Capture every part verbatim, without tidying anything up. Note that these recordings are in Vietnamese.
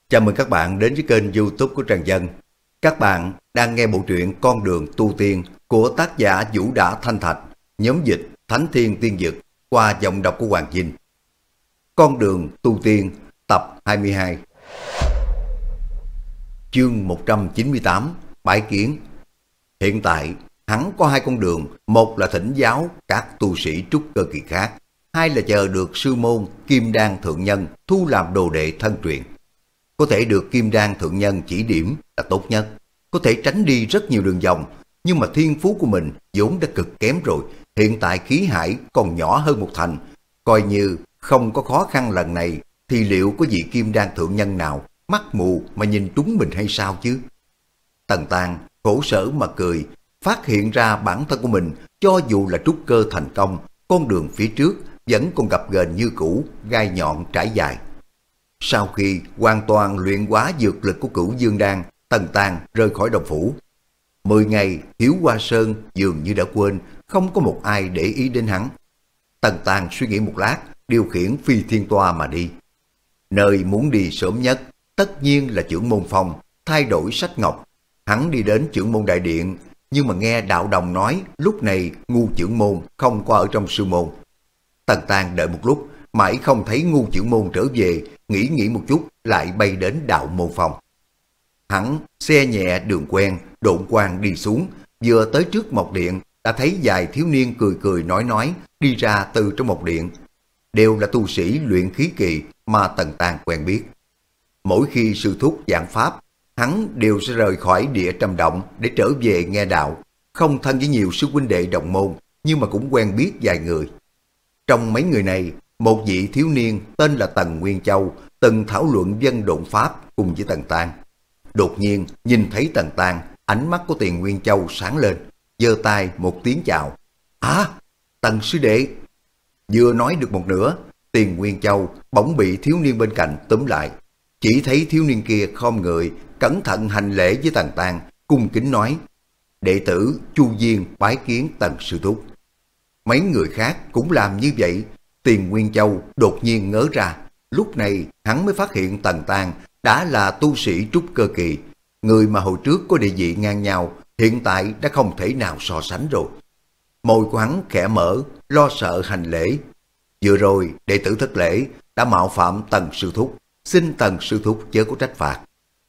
Chào mừng các bạn đến với kênh YouTube của Trần Dân. Các bạn đang nghe bộ truyện Con đường tu tiên của tác giả Vũ Đã Thanh Thạch, nhóm dịch Thánh Thiên Tiên Dực qua giọng đọc của Hoàng Dinh. Con đường tu tiên tập hai mươi hai. Chương một trăm chín mươi tám, Bái kiến. Hiện tại, hắn có hai con đường, một là thỉnh giáo các tu sĩ trúc cơ kỳ khác, hai là chờ được sư môn Kim Đan Thượng Nhân thu làm đồ đệ thân truyền. Có thể được Kim Đan Thượng Nhân chỉ điểm là tốt nhất, có thể tránh đi rất nhiều đường vòng, nhưng mà thiên phú của mình vốn đã cực kém rồi, hiện tại khí hải còn nhỏ hơn một thành, coi như không có khó khăn lần này thì liệu có vị Kim Đan Thượng Nhân nào mắt mù mà nhìn trúng mình hay sao chứ? Tần Tàng khổ sở mà cười, phát hiện ra bản thân của mình cho dù là trúc cơ thành công, con đường phía trước vẫn còn gập ghềnh như cũ, gai nhọn trải dài. Sau khi hoàn toàn luyện hóa dược lực của Cửu Dương Đan, Tần Tàng rời khỏi đồng phủ. Mười ngày, Hiếu Hoa Sơn dường như đã quên, không có một ai để ý đến hắn. Tần Tàng suy nghĩ một lát, điều khiển phi thiên toa mà đi. Nơi muốn đi sớm nhất, tất nhiên là Chưởng Môn Phong, thay đổi sách ngọc. Hắn đi đến Chưởng Môn Đại Điện, nhưng mà nghe đạo đồng nói lúc này Ngu Chưởng Môn không có ở trong sư môn. Tần Tàng đợi một lúc, mãi không thấy Ngu Chưởng Môn trở về, nghĩ nghĩ một chút lại bay đến Đạo Môn Phong. Hắn xe nhẹ đường quen, độn quang đi xuống, vừa tới trước mộc điện đã thấy vài thiếu niên cười cười nói nói đi ra từ trong mộc điện. Đều là tu sĩ luyện khí kỳ mà Tần Tàng quen biết. Mỗi khi sư thúc giảng pháp, hắn đều sẽ rời khỏi địa Trầm Động để trở về nghe đạo. Không thân với nhiều sư huynh đệ đồng môn, nhưng mà cũng quen biết vài người. Trong mấy người này, một vị thiếu niên tên là Tần Nguyên Châu từng thảo luận vân độn pháp cùng với Tần Tàng. Đột nhiên nhìn thấy Tần Tàng, ánh mắt của Tiền Nguyên Châu sáng lên, giơ tay một tiếng chào. À, Tần sư đệ. Vừa nói được một nửa, Tiền Nguyên Châu bỗng bị thiếu niên bên cạnh túm lại. Chỉ thấy thiếu niên kia khom người, cẩn thận hành lễ với Tần Tàng, cung kính nói: đệ tử Chu Diên bái kiến Tần sư thúc. Mấy người khác cũng làm như vậy. Tiền Nguyên Châu đột nhiên ngớ ra, lúc này hắn mới phát hiện Tần Tàng đã là tu sĩ trúc cơ kỳ, người mà hồi trước có địa vị ngang nhau, hiện tại đã không thể nào so sánh rồi. Môi của hắn khẽ mở, lo sợ hành lễ. Vừa rồi đệ tử thất lễ, đã mạo phạm Tần sư thúc, xin Tần sư thúc chớ có trách phạt.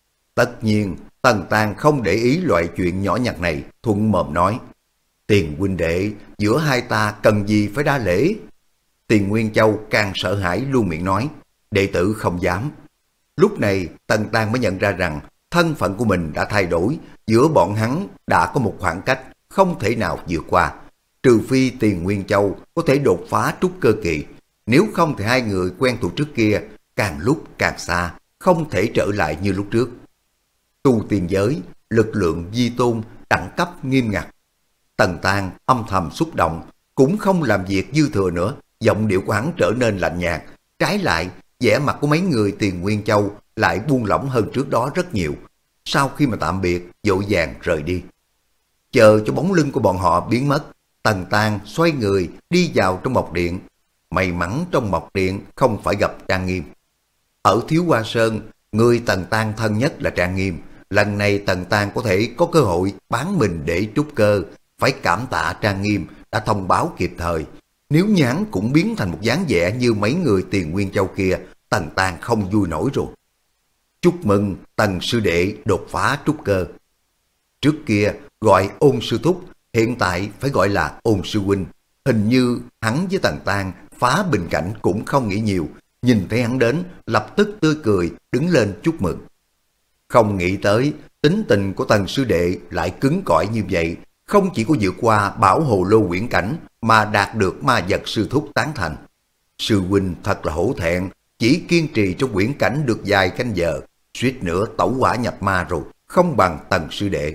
Tất nhiên Tần Tàng không để ý loại chuyện nhỏ nhặt này, thuận mồm nói: Tiền huynh đệ, giữa hai ta cần gì phải đa lễ? Tiền Nguyên Châu càng sợ hãi luôn miệng nói: đệ tử không dám. Lúc này Tần Tàng mới nhận ra rằng thân phận của mình đã thay đổi, giữa bọn hắn đã có một khoảng cách không thể nào vượt qua, trừ phi Tiền Nguyên Châu có thể đột phá trúc cơ kỳ, nếu không thì hai người quen thuộc trước kia càng lúc càng xa, không thể trở lại như lúc trước. Tu tiên giới, lực lượng vi tôn, đẳng cấp nghiêm ngặt. Tần Tàng âm thầm xúc động, cũng không làm việc dư thừa nữa, giọng điệu của hắn trở nên lạnh nhạt, trái lại vẻ mặt của mấy người Tiền Nguyên Châu lại buông lỏng hơn trước đó rất nhiều. Sau khi mà tạm biệt, vội vàng rời đi. Chờ cho bóng lưng của bọn họ biến mất, Tần Tàng xoay người đi vào trong mộc điện. May mắn trong mộc điện không phải gặp Trang Nghiêm. Ở Thiếu Hoa Sơn, người Tần Tàng thân nhất là Trang Nghiêm. Lần này Tần Tàng có thể có cơ hội bán mình để trúc cơ, phải cảm tạ Trang Nghiêm đã thông báo kịp thời. Nếu như hắn cũng biến thành một dáng vẻ như mấy người Tiền Nguyên Châu kia, Tần Tàng không vui nổi rồi. Chúc mừng Tần sư đệ đột phá trúc cơ. Trước kia gọi Ôn sư thúc, hiện tại phải gọi là Ôn sư huynh. Hình như hắn với Tần Tàng phá bình cảnh cũng không nghĩ nhiều, nhìn thấy hắn đến lập tức tươi cười đứng lên chúc mừng. Không nghĩ tới tính tình của Tần sư đệ lại cứng cỏi như vậy, không chỉ có vượt qua bảo hồ lô quyển cảnh mà đạt được ma vật sư thúc tán thành. Sư huynh thật là hổ thẹn, chỉ kiên trì trong quyển cảnh được vài canh giờ, suýt nữa tẩu hỏa nhập ma rồi, không bằng Tần sư đệ.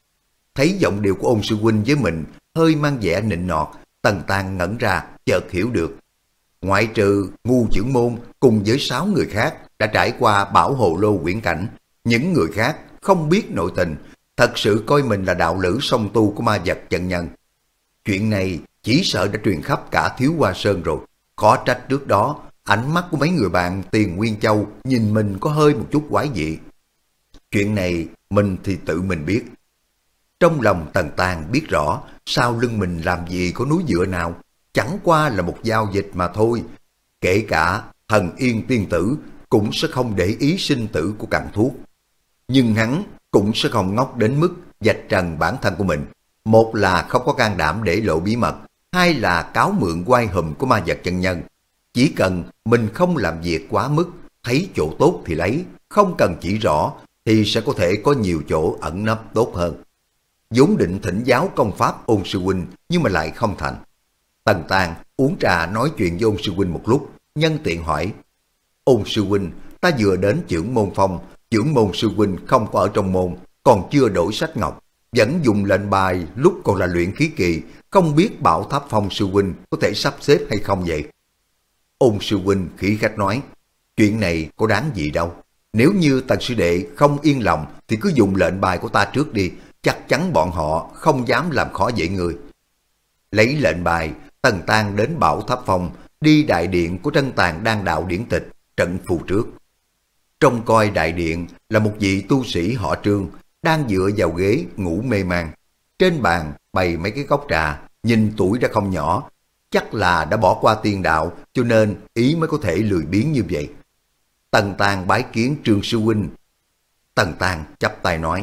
Thấy giọng điệu của Ôn sư huynh với mình hơi mang vẻ nịnh nọt, Tần Tàng ngẩn ra, chợt hiểu được. Ngoại trừ Ngu Chưởng Môn cùng với sáu người khác đã trải qua bảo hồ lô quyển cảnh, những người khác không biết nội tình, thật sự coi mình là đạo lữ song tu của ma vật chân nhân. Chuyện này chỉ sợ đã truyền khắp cả Thiếu Hoa Sơn rồi, khó trách trước đó Ánh mắt của mấy người bạn Tiền Nguyên Châu nhìn mình có hơi một chút quái dị. Chuyện này mình thì tự mình biết. Trong lòng Tần Tàng biết rõ sau lưng mình làm gì có núi dựa nào, chẳng qua là một giao dịch mà thôi. Kể cả Thần Yên tiên tử cũng sẽ không để ý sinh tử của cặn thuốc. Nhưng hắn cũng sẽ không ngốc đến mức vạch trần bản thân của mình. Một là không có can đảm để lộ bí mật, hai là cáo mượn oai hùm của ma vật chân nhân. Chỉ cần mình không làm việc quá mức, thấy chỗ tốt thì lấy, không cần chỉ rõ thì sẽ có thể có nhiều chỗ ẩn nấp tốt hơn. Vốn định thỉnh giáo công pháp Ôn sư huynh nhưng mà lại không thành. Tần Tàng uống trà nói chuyện với Ôn sư huynh một lúc, nhân tiện hỏi: Ôn sư huynh, ta vừa đến Chưởng Môn Phong, Chưởng Môn sư huynh không có ở trong môn, còn chưa đổi sách ngọc, vẫn dùng lệnh bài lúc còn là luyện khí kỳ, không biết Bảo Tháp Phong sư huynh có thể sắp xếp hay không vậy? Ôn sư huynh khí khách nói: chuyện này có đáng gì đâu, nếu như Tần sư đệ không yên lòng thì cứ dùng lệnh bài của ta trước đi, chắc chắn bọn họ không dám làm khó dễ người. Lấy lệnh bài, Tần Tàng đến Bảo Tháp Phong, đi đại điện của Trân Tàng Đan Đạo điển tịch, trận phù trước. Trông coi đại điện là một vị tu sĩ họ Trương, đang dựa vào ghế ngủ mê man. Trên bàn bày mấy cái cốc trà, nhìn tuổi đã không nhỏ, chắc là đã bỏ qua tiên đạo cho nên ý mới có thể lười biếng như vậy. Tần Tàng bái kiến Trương sư huynh. Tần Tàng chắp tay nói.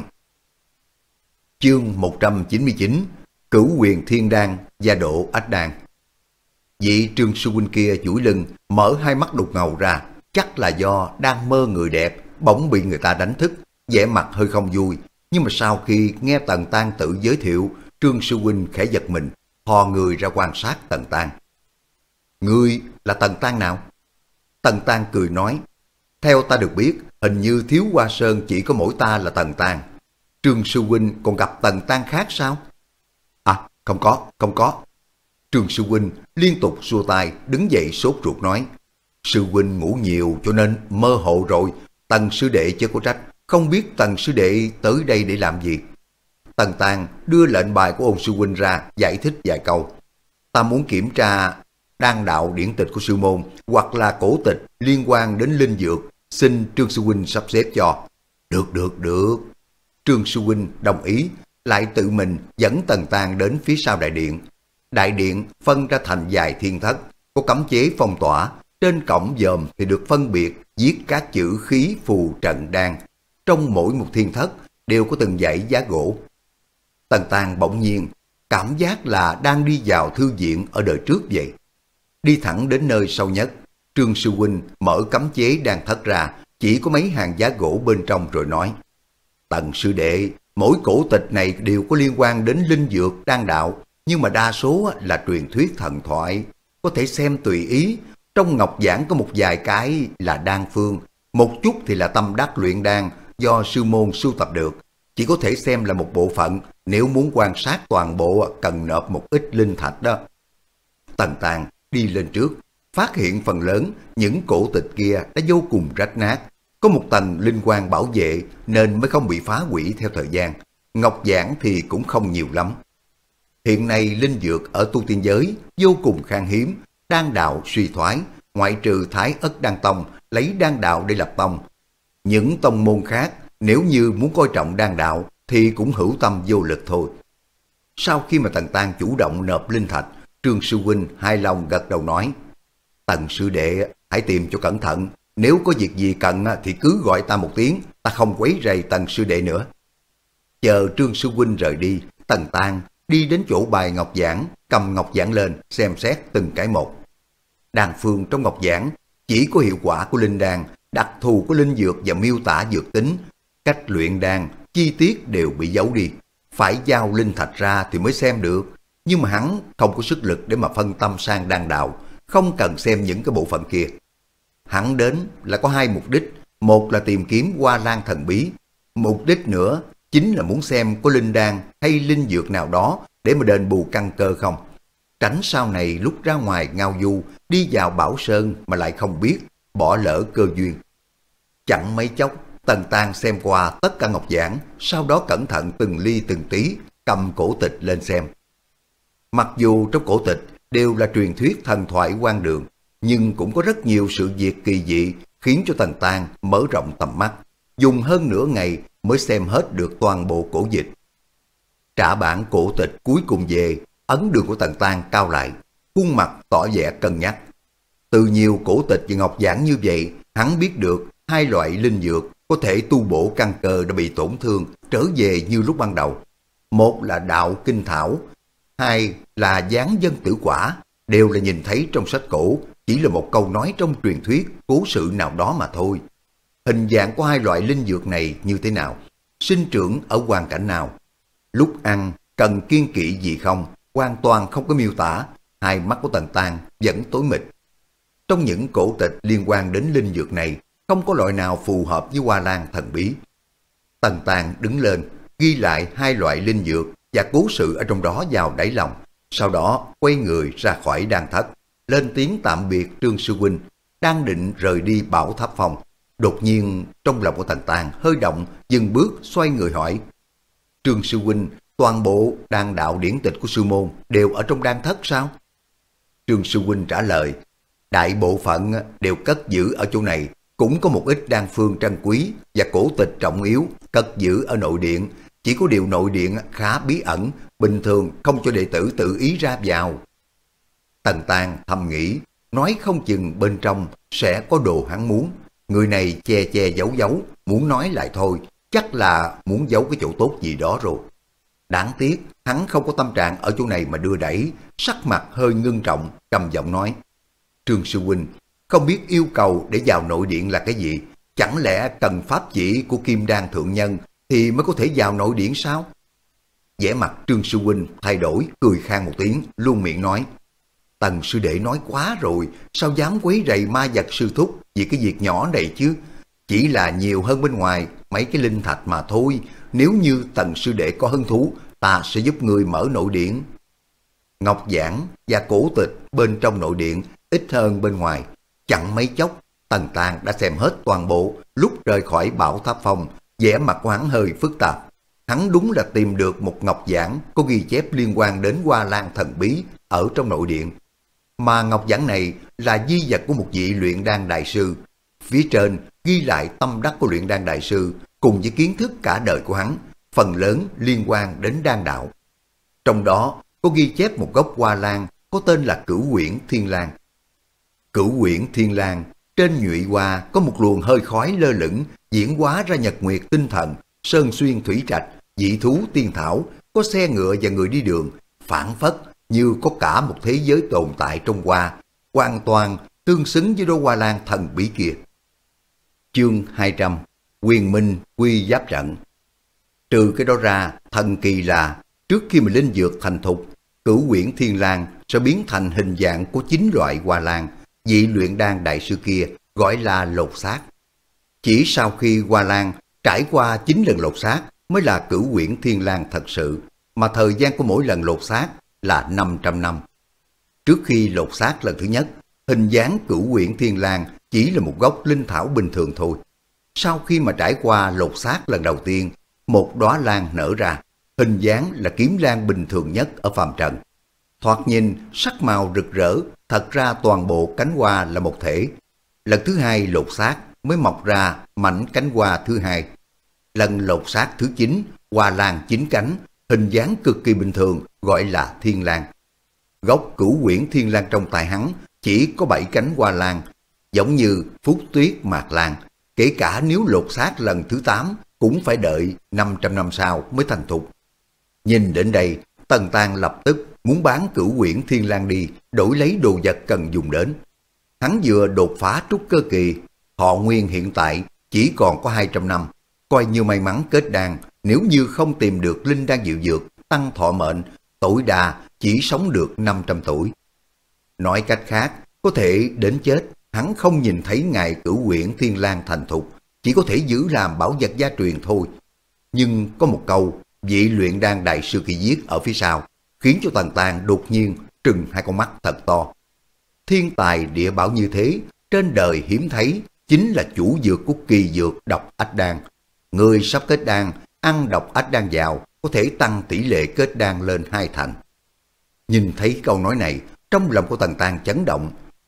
Chương một trăm chín mươi chín, Cửu Quyền Thiên Đan gia độ ách đan. Vị Trương sư huynh kia duỗi lưng, mở hai mắt đục ngầu ra, chắc là do đang mơ người đẹp, bỗng bị người ta đánh thức, vẻ mặt hơi không vui. Nhưng mà sau khi nghe Tần Tàng tự giới thiệu, Trương sư huynh khẽ giật mình, thò người ra quan sát Tần Tàng. Ngươi là Tần Tàng nào? Tần Tàng cười nói, theo ta được biết, hình như Thiếu Hoa Sơn chỉ có mỗi ta là Tần Tàng. Trương sư huynh còn gặp Tần Tàng khác sao? À, không có, không có. Trương sư huynh liên tục xua tay, đứng dậy sốt ruột nói, sư huynh ngủ nhiều cho nên mơ hồ rồi, Tần sư đệ chưa có trách, không biết Tần sư đệ tới đây để làm gì. Tần Tàng đưa lệnh bài của Ôn sư huynh ra, giải thích vài câu. Ta muốn kiểm tra đan đạo điển tịch của sư môn, hoặc là cổ tịch liên quan đến linh dược, xin Trương sư huynh sắp xếp cho. Được, được, được. Trương sư huynh đồng ý, lại tự mình dẫn Tần Tàng đến phía sau đại điện. Đại điện phân ra thành vài thiên thất, có cấm chế phong tỏa, trên cổng dòm thì được phân biệt viết các chữ khí phù trận đan. Trong mỗi một thiên thất đều có từng dãy giá gỗ. Tần Tàng bỗng nhiên cảm giác là đang đi vào thư viện ở đời trước vậy. Đi thẳng đến nơi sâu nhất, Trương sư huynh mở cấm chế đang thất ra, chỉ có mấy hàng giá gỗ bên trong rồi nói, Tần sư đệ, mỗi cổ tịch này đều có liên quan đến linh dược đan đạo, nhưng mà đa số là truyền thuyết thần thoại, có thể xem tùy ý. Trong ngọc giảng có một vài cái là đan phương, một chút thì là tâm đắc luyện đan do sư môn sưu tập được, chỉ có thể xem là một bộ phận, nếu muốn quan sát toàn bộ cần nộp một ít linh thạch đó. Tần Tàng đi lên trước, phát hiện phần lớn những cổ tịch kia đã vô cùng rách nát, có một tầng linh quang bảo vệ nên mới không bị phá hủy theo thời gian. Ngọc giảng thì cũng không nhiều lắm. Hiện nay linh dược ở tu tiên giới vô cùng khan hiếm, đan đạo suy thoái, ngoại trừ Thái Ất Đan Tông lấy đan đạo để lập tông. Những tông môn khác nếu như muốn coi trọng đan đạo thì cũng hữu tâm vô lực thôi. Sau khi mà Tần Tàng chủ động nộp linh thạch, Trương sư huynh hài lòng gật đầu nói, Tần sư đệ hãy tìm cho cẩn thận, nếu có việc gì cần thì cứ gọi ta một tiếng, ta không quấy rầy Tần sư đệ nữa. Chờ Trương sư huynh rời đi, Tần Tàng đi đến chỗ bài ngọc giảng, cầm ngọc giảng lên xem xét từng cái một. Đan phương trong ngọc giảng chỉ có hiệu quả của linh đan, đặc thù của linh dược và miêu tả dược tính, cách luyện đan, chi tiết đều bị giấu đi, phải giao linh thạch ra thì mới xem được. Nhưng mà hắn không có sức lực để mà phân tâm sang đan đạo, không cần xem những cái bộ phận kia. Hắn đến là có hai mục đích, một là tìm kiếm Hoa Lan thần bí, mục đích nữa chính là muốn xem có linh đan hay linh dược nào đó để mà đền bù căn cơ không. Tránh sau này lúc ra ngoài ngao du, đi vào Bảo Sơn mà lại không biết, bỏ lỡ cơ duyên. Chẳng mấy chốc, Tần Tàng xem qua tất cả ngọc giảng, sau đó cẩn thận từng ly từng tí, cầm cổ tịch lên xem. Mặc dù trong cổ tịch đều là truyền thuyết thần thoại hoang đường, nhưng cũng có rất nhiều sự việc kỳ dị khiến cho Tần Tang mở rộng tầm mắt, dùng hơn nửa ngày mới xem hết được toàn bộ cổ dịch. Trả bản cổ tịch cuối cùng về, ấn đường của Tần Tang cao lại, khuôn mặt tỏ vẻ cân nhắc. Từ nhiều cổ tịch và ngọc giảng như vậy, hắn biết được hai loại linh dược có thể tu bổ căn cơ đã bị tổn thương trở về như lúc ban đầu. Một là đạo kinh thảo, hai là giáng dân tử quả, đều là nhìn thấy trong sách cổ, chỉ là một câu nói trong truyền thuyết, cố sự nào đó mà thôi. Hình dạng của hai loại linh dược này như thế nào? Sinh trưởng ở hoàn cảnh nào? Lúc ăn, cần kiêng kỵ gì không? Hoàn toàn không có miêu tả, hai mắt của Tần Tang vẫn tối mịt. Trong những cổ tịch liên quan đến linh dược này, không có loại nào phù hợp với hoa lan thần bí. Tần Tang đứng lên, ghi lại hai loại linh dược và cố sự ở trong đó vào đáy lòng, sau đó quay người ra khỏi đan thất, lên tiếng tạm biệt Trương sư huynh, đang định rời đi Bảo Tháp Phong. Đột nhiên trong lòng của Tần Tang hơi động, dừng bước xoay người hỏi: Trương sư huynh, toàn bộ đan đạo điển tịch của sư môn đều ở trong đan thất sao? Trương sư huynh trả lời: đại bộ phận đều cất giữ ở chỗ này, cũng có một ít đan phương trân quý và cổ tịch trọng yếu cất giữ ở nội điện, chỉ có điều nội điện khá bí ẩn, bình thường không cho đệ tử tự ý ra vào. Tần Tang thầm nghĩ, nói không chừng bên trong sẽ có đồ hắn muốn, người này che che giấu giấu, muốn nói lại thôi, chắc là muốn giấu cái chỗ tốt gì đó rồi. Đáng tiếc, hắn không có tâm trạng ở chỗ này mà đưa đẩy, sắc mặt hơi ngưng trọng, trầm giọng nói: Trương sư huynh, không biết yêu cầu để vào nội điện là cái gì? Chẳng lẽ cần pháp chỉ của Kim Đan thượng nhân thì mới có thể vào nội điện sao? Vẻ mặt Trương sư huynh thay đổi, cười khan một tiếng, luôn miệng nói: Tần sư đệ nói quá rồi, sao dám quấy rầy ma vật sư thúc vì cái việc nhỏ này chứ? Chỉ là nhiều hơn bên ngoài mấy cái linh thạch mà thôi, nếu như Tần sư đệ có hứng thú, ta sẽ giúp người mở nội điện. Ngọc giảng và cổ tịch bên trong nội điện ít hơn bên ngoài, chẳng mấy chốc Tần Tang đã xem hết toàn bộ. Lúc rời khỏi Bảo Tháp Phong, vẻ mặt của hắn hơi phức tạp. Hắn đúng là tìm được một ngọc giảng có ghi chép liên quan đến hoa lan thần bí ở trong nội điện, mà ngọc giảng này là di vật của một vị luyện đan đại sư. Phía trên ghi lại tâm đắc của luyện đan đại sư cùng với kiến thức cả đời của hắn, phần lớn liên quan đến đan đạo. Trong đó có ghi chép một gốc hoa lan có tên là Cửu Uyển Thiên Lan. Cửu Uyển Thiên Lan trên nhụy hoa có một luồng hơi khói lơ lửng, diễn hóa ra nhật nguyệt tinh thần, sơn xuyên thủy trạch, dị thú tiên thảo, có xe ngựa và người đi đường, phảng phất như có cả một thế giới tồn tại trong hoa, hoàn toàn tương xứng với đóa hoa lan thần bí kia. Chương hai trăm, Huyền Minh Quy Giáp Trận. Trừ cái đó ra, thần kỳ là trước khi mà linh dược thành thục, Cửu Uyển Thiên Lan sẽ biến thành hình dạng của chín loại hoa lan vị luyện đan đại sư kia gọi là lột xác. Chỉ sau khi hoa lan trải qua chín lần lột xác mới là Cửu Uyển Thiên Lan thật sự, mà thời gian của mỗi lần lột xác là năm trăm năm. Trước khi lột xác lần thứ nhất, hình dáng Cửu Uyển Thiên Lan chỉ là một gốc linh thảo bình thường thôi. Sau khi mà trải qua lột xác lần đầu tiên, một đóa lan nở ra, hình dáng là kiếm lan bình thường nhất ở phàm trần. Thoạt nhìn sắc màu rực rỡ, thật ra toàn bộ cánh hoa là một thể. Lần thứ hai lột xác mới mọc ra mảnh cánh hoa thứ hai. Lần lột xác thứ chín, hoa lan chín cánh, hình dáng cực kỳ bình thường, gọi là thiên lan. Gốc Cửu Uyển Thiên Lan trong tay hắn chỉ có bảy cánh hoa lan, giống như phúc tuyết mạc lan. Kể cả nếu lột xác lần thứ tám cũng phải đợi năm trăm năm sau mới thành thục. Nhìn đến đây, Tần Tang lập tức muốn bán Cửu Uyển Thiên Lan đi, đổi lấy đồ vật cần dùng đến. Hắn vừa đột phá trúc cơ kỳ, thọ nguyên hiện tại chỉ còn có hai trăm năm, coi như may mắn kết đan. Nếu như không tìm được linh đan diệu dược tăng thọ mệnh, tối đa chỉ sống được năm trăm tuổi. Nói cách khác, có thể đến chết hắn không nhìn thấy ngày Cửu Uyển Thiên Lan thành thục, chỉ có thể giữ làm bảo vật gia truyền thôi. Nhưng có một câu vị luyện đan đại sư kỳ viết ở phía sau, khiến cho Tần Tang đột nhiên trừng hai con mắt thật to. Thiên tài địa bảo như thế, trên đời hiếm thấy, chính là chủ dược của kỳ dược độc ách đan. Người sắp kết đan, ăn độc ách đan vào, có thể tăng tỷ lệ kết đan lên hai thành. Nhìn thấy câu nói này, trong lòng của Tần Tang chấn động.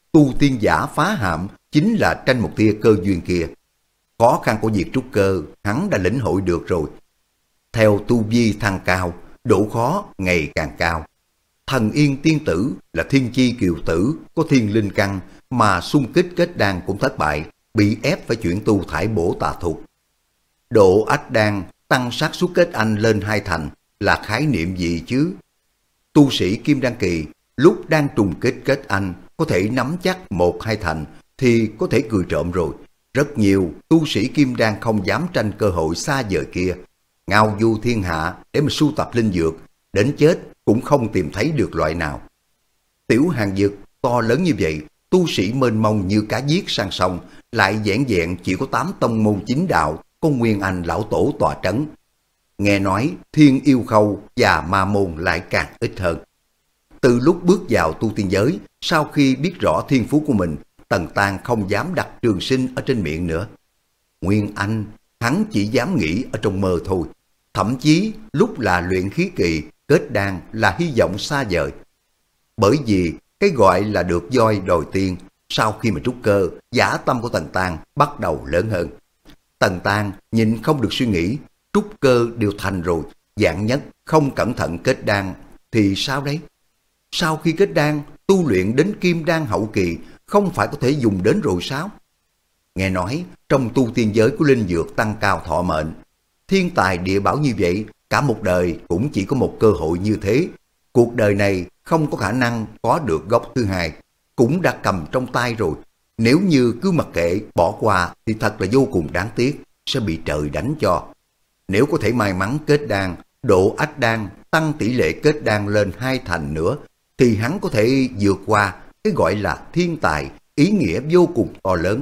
tu tiên giả phá hạm chính là tranh một tia cơ duyên kia. Khó khăn của việc trúc cơ hắn đã lĩnh hội được rồi. Theo tu vi thăng cao, độ khó ngày càng cao. Thần Yên tiên tử là thiên chi kiều tử, có thiên linh căn mà xung kích kết đan cũng thất bại, bị ép phải chuyển tu thải bổ tà thuật. Độ ách đan tăng xác suất kết anh lên hai thành là khái niệm gì chứ? Tu sĩ kim đan kỳ lúc đang trùng kết kết anh có thể nắm chắc một hai thành thì có thể cười trộm rồi. Rất nhiều tu sĩ kim đan không dám tranh cơ hội xa vời kia, ngao du thiên hạ để mà sưu tập linh dược, đến chết cũng không tìm thấy được loại nào. Tiểu hàng dược to lớn như vậy, tu sĩ mênh mông như cá giết sang sông, lại vẻn vẹn chỉ có tám tông môn chính đạo, có Nguyên Anh lão tổ tọa trấn. Nghe nói Thiên Yêu Khâu và Ma Môn lại càng ít hơn. Từ lúc bước vào tu tiên giới, sau khi biết rõ thiên phú của mình, Tần Tang không dám đặt trường sinh ở trên miệng nữa. Nguyên Anh, hắn chỉ dám nghĩ ở trong mơ thôi. Thậm chí lúc là luyện khí kỳ, kết đan là hy vọng xa vời. Bởi vì cái gọi là được voi đòi tiên, sau khi mà trúc cơ, dã tâm của Tần Tang bắt đầu lớn hơn. Tần Tang nhìn không được suy nghĩ, trúc cơ đều thành rồi, vạn nhất không cẩn thận kết đan thì sao đấy? Sau khi kết đan, tu luyện đến kim đan hậu kỳ không phải có thể dùng đến rồi sao? Nghe nói trong tu tiên giới của linh dược tăng cao thọ mệnh, thiên tài địa bảo như vậy, cả một đời cũng chỉ có một cơ hội như thế. Cuộc đời này không có khả năng có được gốc thứ hai, cũng đã cầm trong tay rồi. Nếu như cứ mặc kệ bỏ qua thì thật là vô cùng đáng tiếc, sẽ bị trời đánh cho. Nếu có thể may mắn kết đan, độ ách đan tăng tỷ lệ kết đan lên hai thành nữa, thì hắn có thể vượt qua cái gọi là thiên tài, ý nghĩa vô cùng to lớn.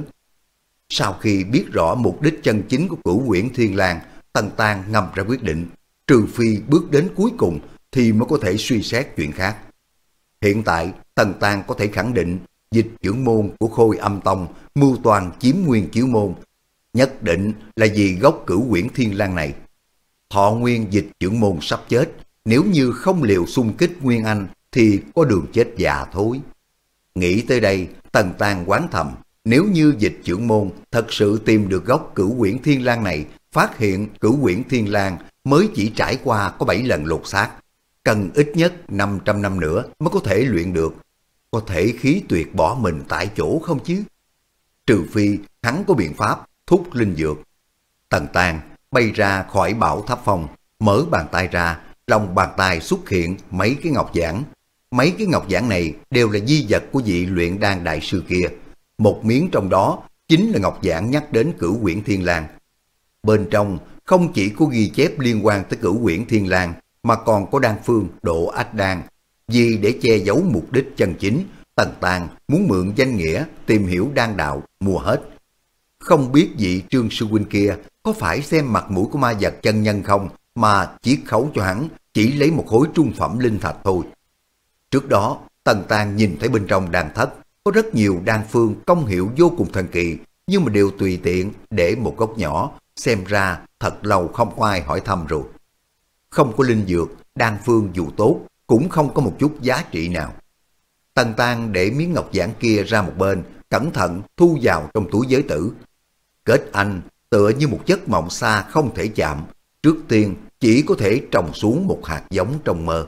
Sau khi biết rõ mục đích chân chính của Cửu Uyển Thiên Lang, Tần Tang ngầm ra quyết định, trừ phi bước đến cuối cùng thì mới có thể suy xét chuyện khác. Hiện tại, Tần Tang có thể khẳng định Dịch Chưởng Môn của Khôi Âm Tông mưu toàn chiếm nguyên chiếu môn, nhất định là vì gốc Cửu Uyển Thiên Lang này. Thọ nguyên Dịch Chưởng Môn sắp chết, nếu như không liều xung kích Nguyên Anh thì có đường chết già thôi. Nghĩ tới đây, Tần Tang oán thầm, nếu như Dịch Chưởng Môn thật sự tìm được gốc Cửu Uyển Thiên Lang này, phát hiện Cửu Uyển Thiên Lang mới chỉ trải qua có bảy lần lột xác, cần ít nhất năm trăm năm nữa mới có thể luyện được. Có thể khí tuyệt bỏ mình tại chỗ không chứ? Trừ phi hắn có biện pháp thúc linh dược. Tần Tang bay ra khỏi Bảo Tháp Phong, mở bàn tay ra, lòng bàn tay xuất hiện mấy cái ngọc giản. Mấy cái ngọc giản này đều là di vật của vị luyện đan đại sư kia. Một miếng trong đó chính là ngọc giản nhắc đến Cửu Uyển Thiên Lang. Bên trong không chỉ có ghi chép liên quan tới Cửu Uyển Thiên Lang, mà còn có đan phương độ ách đan. Vì để che giấu mục đích chân chính, Tần Tang muốn mượn danh nghĩa tìm hiểu đan đạo, mua hết. Không biết vị Trương sư huynh kia có phải xem mặt mũi của ma vật chân nhân không, mà chiết khấu cho hắn chỉ lấy một khối trung phẩm linh thạch thôi. Trước đó, Tần Tang nhìn thấy bên trong đan thất có rất nhiều đan phương công hiệu vô cùng thần kỳ, nhưng mà đều tùy tiện để một góc nhỏ, xem ra thật lâu không có ai hỏi thăm rồi. Không có linh dược, đan phương dù tốt cũng không có một chút giá trị nào. Tần Tang để miếng ngọc giản kia ra một bên, cẩn thận thu vào trong túi giới tử. Kết anh tựa như một giấc mộng xa không thể chạm, trước tiên chỉ có thể trồng xuống một hạt giống trong mơ.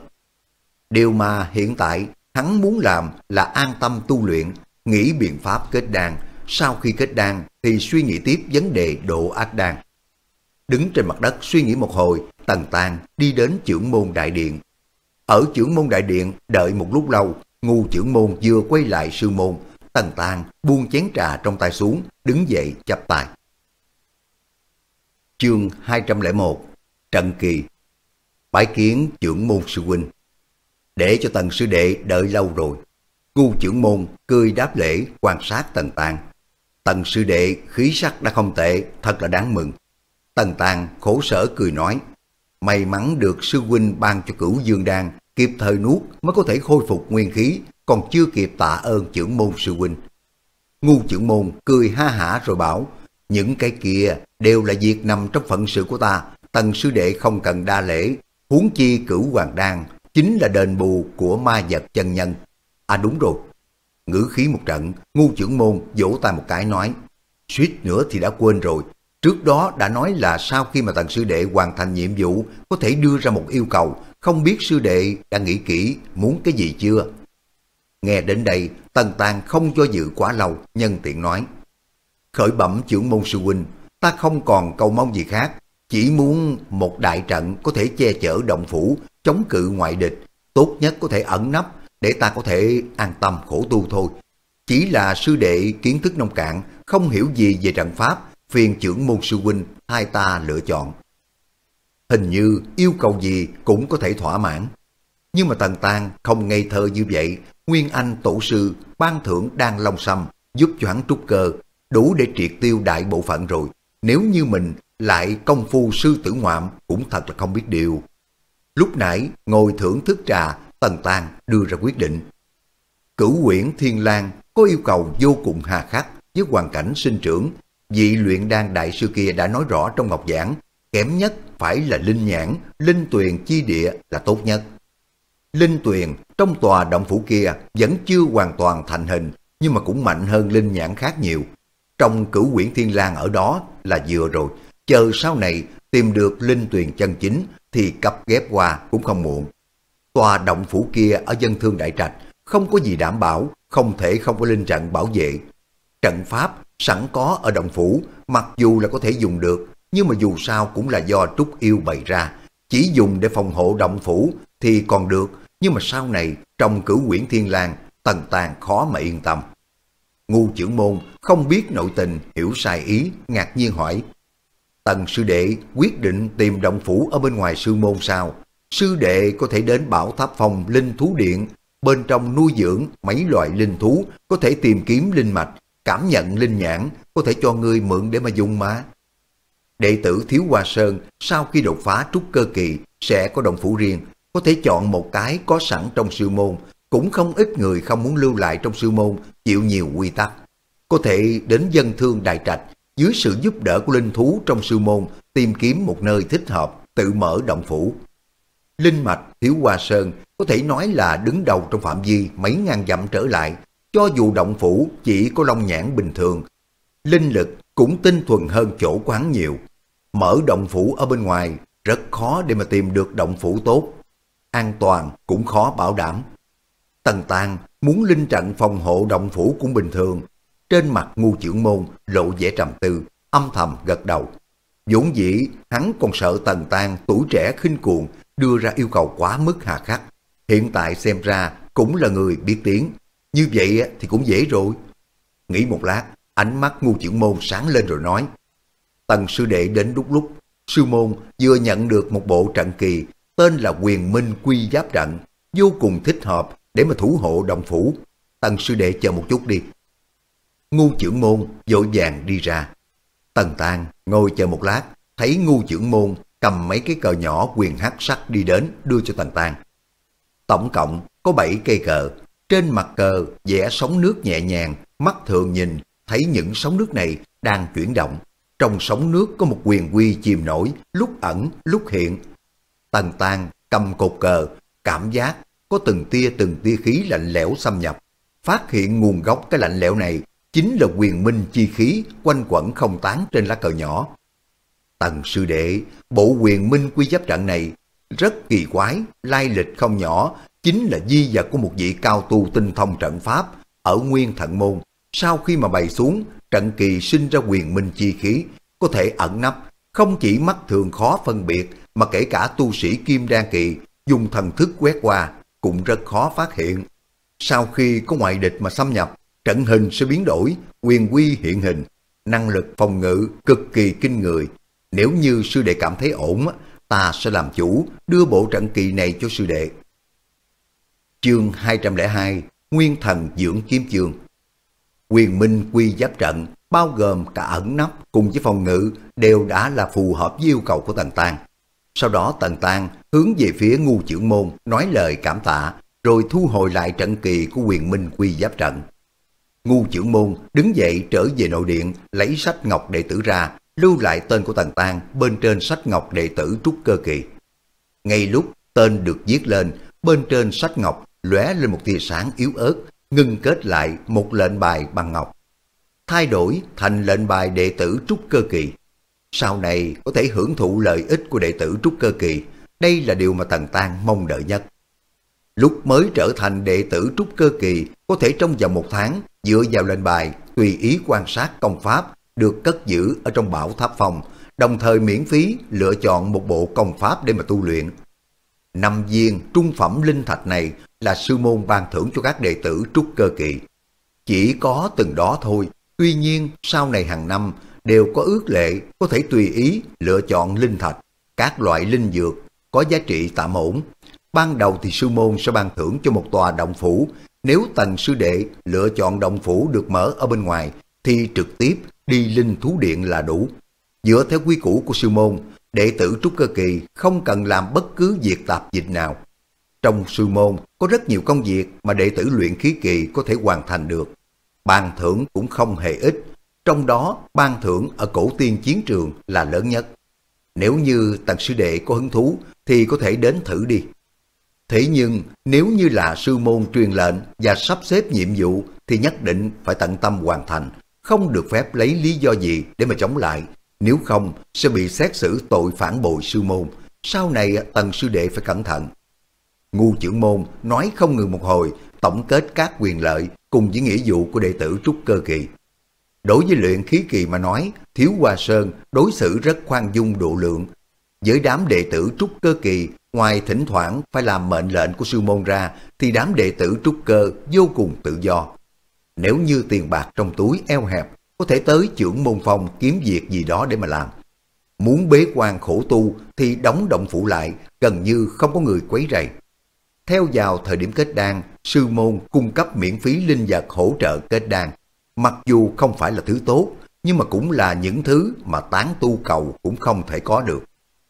Điều mà hiện tại hắn muốn làm là an tâm tu luyện, nghĩ biện pháp kết đan. Sau khi kết đan thì suy nghĩ tiếp vấn đề độ ách đan. Đứng trên mặt đất suy nghĩ một hồi, Tần Tang đi đến Chưởng Môn Đại Điện. Ở Chưởng Môn Đại Điện đợi một lúc lâu, Ngu Chưởng Môn vừa quay lại sư môn. Tần Tang buông chén trà trong tay xuống, đứng dậy chắp tay. Chương hai trăm lẻ một, Trận Kỳ. Bái kiến Chưởng Môn sư huynh. Để cho Tần sư đệ đợi lâu rồi. Ngu Chưởng Môn cười đáp lễ, quan sát Tần Tang. Tần sư đệ khí sắc đã không tệ, thật là đáng mừng. Tần Tang khổ sở cười nói, may mắn được sư huynh ban cho Cửu Dương đan, kịp thời nuốt mới có thể khôi phục nguyên khí, còn chưa kịp tạ ơn Chưởng Môn sư huynh. Ngu Chưởng Môn cười ha hả rồi bảo, những cái kia đều là việc nằm trong phận sự của ta, Tần sư đệ không cần đa lễ, huống chi Cửu Hoàng đan chính là đền bù của ma vật chân nhân. À đúng rồi. ngữ khí một trận, Ngu trưởng môn vỗ tay một cái nói, suýt nữa thì đã quên rồi. Trước đó đã nói là sau khi mà Tần sư đệ hoàn thành nhiệm vụ có thể đưa ra một yêu cầu, không biết sư đệ đã nghĩ kỹ muốn cái gì chưa? Nghe đến đây, Tần Tàng không do dự quá lâu, nhân tiện nói, khởi bẩm trưởng môn sư huynh, ta không còn cầu mong gì khác, chỉ muốn một đại trận có thể che chở động phủ, chống cự ngoại địch, tốt nhất có thể ẩn nấp để ta có thể an tâm khổ tu thôi. Chỉ là sư đệ kiến thức nông cạn, không hiểu gì về trận pháp, phiền trưởng môn sư huynh hai ta lựa chọn. Hình như yêu cầu gì cũng có thể thỏa mãn. Nhưng mà Tần Tàng không ngây thơ như vậy, Nguyên Anh tổ sư ban thưởng Đan Long Sâm giúp cho hắn trúc cơ, đủ để triệt tiêu đại bộ phận rồi. Nếu như mình lại công phu sư tử ngoạm cũng thật là không biết điều. Lúc nãy ngồi thưởng thức trà, Tần Tàng đưa ra quyết định. Cửu Uyển Thiên Lang có yêu cầu vô cùng hà khắc với hoàn cảnh sinh trưởng. Vị luyện đan đại sư kia đã nói rõ trong ngọc giảng, kém nhất phải là linh nhãn, linh tuyền chi địa là tốt nhất. Linh tuyền trong tòa động phủ kia vẫn chưa hoàn toàn thành hình, nhưng mà cũng mạnh hơn linh nhãn khác nhiều. Trong Cửu Uyển Thiên Lang ở đó là vừa rồi, chờ sau này tìm được linh tuyền chân chính thì cấp ghép qua cũng không muộn. Tòa động phủ kia ở Dân Thương Đại Trạch không có gì đảm bảo, không thể không có linh trận bảo vệ. Trận pháp sẵn có ở động phủ, mặc dù là có thể dùng được, nhưng mà dù sao cũng là do Trúc Yêu bày ra. Chỉ dùng để phòng hộ động phủ thì còn được, nhưng mà sau này trong Cửu Uyển Thiên Lang, Tần Tàng khó mà yên tâm. Ngu trưởng môn không biết nội tình, hiểu sai ý, ngạc nhiên hỏi, Tần sư đệ quyết định tìm động phủ ở bên ngoài sư môn sao? Sư đệ có thể đến Bảo Tháp Phong Linh Thú Điện, bên trong nuôi dưỡng mấy loại linh thú, có thể tìm kiếm linh mạch, cảm nhận linh nhãn, có thể cho ngươi mượn để mà dùng mà. Đệ tử Thiếu Hoa Sơn sau khi đột phá trúc cơ kỳ sẽ có động phủ riêng, có thể chọn một cái có sẵn trong sư môn, cũng không ít người không muốn lưu lại trong sư môn, chịu nhiều quy tắc. Có thể đến Dân Thương Đại Trạch, dưới sự giúp đỡ của linh thú trong sư môn, tìm kiếm một nơi thích hợp, tự mở động phủ. Linh mạch Thiếu Hoa Sơn có thể nói là đứng đầu trong phạm vi mấy ngàn dặm trở lại, cho dù động phủ chỉ có long nhãn bình thường, linh lực cũng tinh thuần hơn chỗ của hắn nhiều. Mở động phủ ở bên ngoài rất khó để mà tìm được động phủ tốt, an toàn cũng khó bảo đảm. Tần Tàng muốn linh trận phòng hộ động phủ cũng bình thường. Trên mặt Ngu trưởng môn lộ vẻ trầm tư, âm thầm gật đầu. Vốn dĩ hắn còn sợ Tần Tàng tuổi trẻ khinh cuồng đưa ra yêu cầu quá mức hà khắc. Hiện tại xem ra cũng là người biết tiếng, như vậy thì cũng dễ rồi. Nghĩ một lát, ánh mắt Ngu trưởng môn sáng lên rồi nói, Tần sư đệ đến đúng lúc. Sư môn vừa nhận được một bộ trận kỳ tên là Huyền Minh Quy Giáp Trận, vô cùng thích hợp để mà thủ hộ động phủ. Tần sư đệ chờ một chút đi. Ngu trưởng môn vội vàng đi ra. Tần Tàng ngồi chờ một lát, thấy Ngu trưởng môn cầm mấy cái cờ nhỏ quyền hắc sắc đi đến, đưa cho Tần Tàng. Tổng cộng có bảy cây cờ, trên mặt cờ vẽ sóng nước nhẹ nhàng, mắt thường nhìn thấy những sóng nước này đang chuyển động. Trong sóng nước có một huyền quy chìm nổi, lúc ẩn lúc hiện. Tần Tàng cầm cột cờ, cảm giác có từng tia từng tia khí lạnh lẽo xâm nhập. Phát hiện nguồn gốc cái lạnh lẽo này chính là huyền minh chi khí quanh quẩn không tán trên lá cờ nhỏ. Tần sư đệ, bộ huyền minh quy giáp trận này rất kỳ quái, lai lịch không nhỏ, chính là di vật của một vị cao tu tinh thông trận pháp ở Nguyên Thận Môn. Sau khi mà bày xuống, trận kỳ sinh ra huyền minh chi khí, có thể ẩn nấp, không chỉ mắt thường khó phân biệt, mà kể cả tu sĩ kim đan kỳ dùng thần thức quét qua cũng rất khó phát hiện. Sau khi có ngoại địch mà xâm nhập, trận hình sẽ biến đổi, huyền quy hiện hình, năng lực phòng ngự cực kỳ kinh người. Nếu như sư đệ cảm thấy ổn, ta sẽ làm chủ đưa bộ trận kỳ này cho sư đệ. Chương hai trăm lẻ hai, Nguyên Thần Dưỡng Kiếm Chương. Huyền Minh Quy Giáp Trận bao gồm cả ẩn nấp cùng với phòng ngự đều đã là phù hợp với yêu cầu của Tần Tàng. Sau đó Tần Tàng hướng về phía Ngu trưởng môn nói lời cảm tạ, rồi thu hồi lại trận kỳ của Huyền Minh Quy Giáp Trận. Ngu trưởng môn đứng dậy trở về nội điện, lấy sách ngọc đệ tử ra, lưu lại tên của Tần Tàng bên trên sách ngọc đệ tử trúc cơ kỳ. Ngay lúc tên được viết lên, bên trên sách ngọc lóe lên một tia sáng yếu ớt, ngưng kết lại một lệnh bài bằng ngọc, thay đổi thành lệnh bài đệ tử trúc cơ kỳ. Sau này có thể hưởng thụ lợi ích của đệ tử trúc cơ kỳ, đây là điều mà Tần Tang mong đợi nhất. Lúc mới trở thành đệ tử trúc cơ kỳ, có thể trong vòng một tháng dựa vào lệnh bài tùy ý quan sát công pháp được cất giữ ở trong Bảo Tháp Phong, đồng thời miễn phí lựa chọn một bộ công pháp để mà tu luyện. Năm viên trung phẩm linh thạch này là sư môn ban thưởng cho các đệ tử trúc cơ kỳ. Chỉ có từng đó thôi, tuy nhiên sau này hàng năm đều có ước lệ có thể tùy ý lựa chọn linh thạch, các loại linh dược có giá trị tạm ổn. Ban đầu thì sư môn sẽ ban thưởng cho một tòa động phủ, nếu Tần sư đệ lựa chọn động phủ được mở ở bên ngoài thì trực tiếp đi linh thú điện là đủ. Dựa theo quy củ của sư môn, đệ tử trúc cơ kỳ không cần làm bất cứ việc tạp dịch nào. Trong sư môn có rất nhiều công việc mà đệ tử luyện khí kỳ có thể hoàn thành được. Ban thưởng cũng không hề ít, trong đó ban thưởng ở cổ tiên chiến trường là lớn nhất. Nếu như Tần sư đệ có hứng thú thì có thể đến thử đi. Thế nhưng nếu như là sư môn truyền lệnh và sắp xếp nhiệm vụ thì nhất định phải tận tâm hoàn thành, không được phép lấy lý do gì để mà chống lại, nếu không sẽ bị xét xử tội phản bội sư môn. Sau này Tần sư đệ phải cẩn thận. Ngu trưởng môn nói không ngừng một hồi, tổng kết các quyền lợi cùng với nghĩa vụ của đệ tử trúc cơ kỳ. Đối với luyện khí kỳ mà nói, Thiếu Hoa Sơn đối xử rất khoan dung độ lượng. Với đám đệ tử trúc cơ kỳ, ngoài thỉnh thoảng phải làm mệnh lệnh của sư môn ra, thì đám đệ tử trúc cơ vô cùng tự do. Nếu như tiền bạc trong túi eo hẹp, có thể tới trưởng môn phong kiếm việc gì đó để mà làm. Muốn bế quan khổ tu thì đóng động phủ lại, gần như không có người quấy rầy. Theo vào thời điểm kết đan, sư môn cung cấp miễn phí linh vật hỗ trợ kết đan. Mặc dù không phải là thứ tốt, nhưng mà cũng là những thứ mà tán tu cầu cũng không thể có được.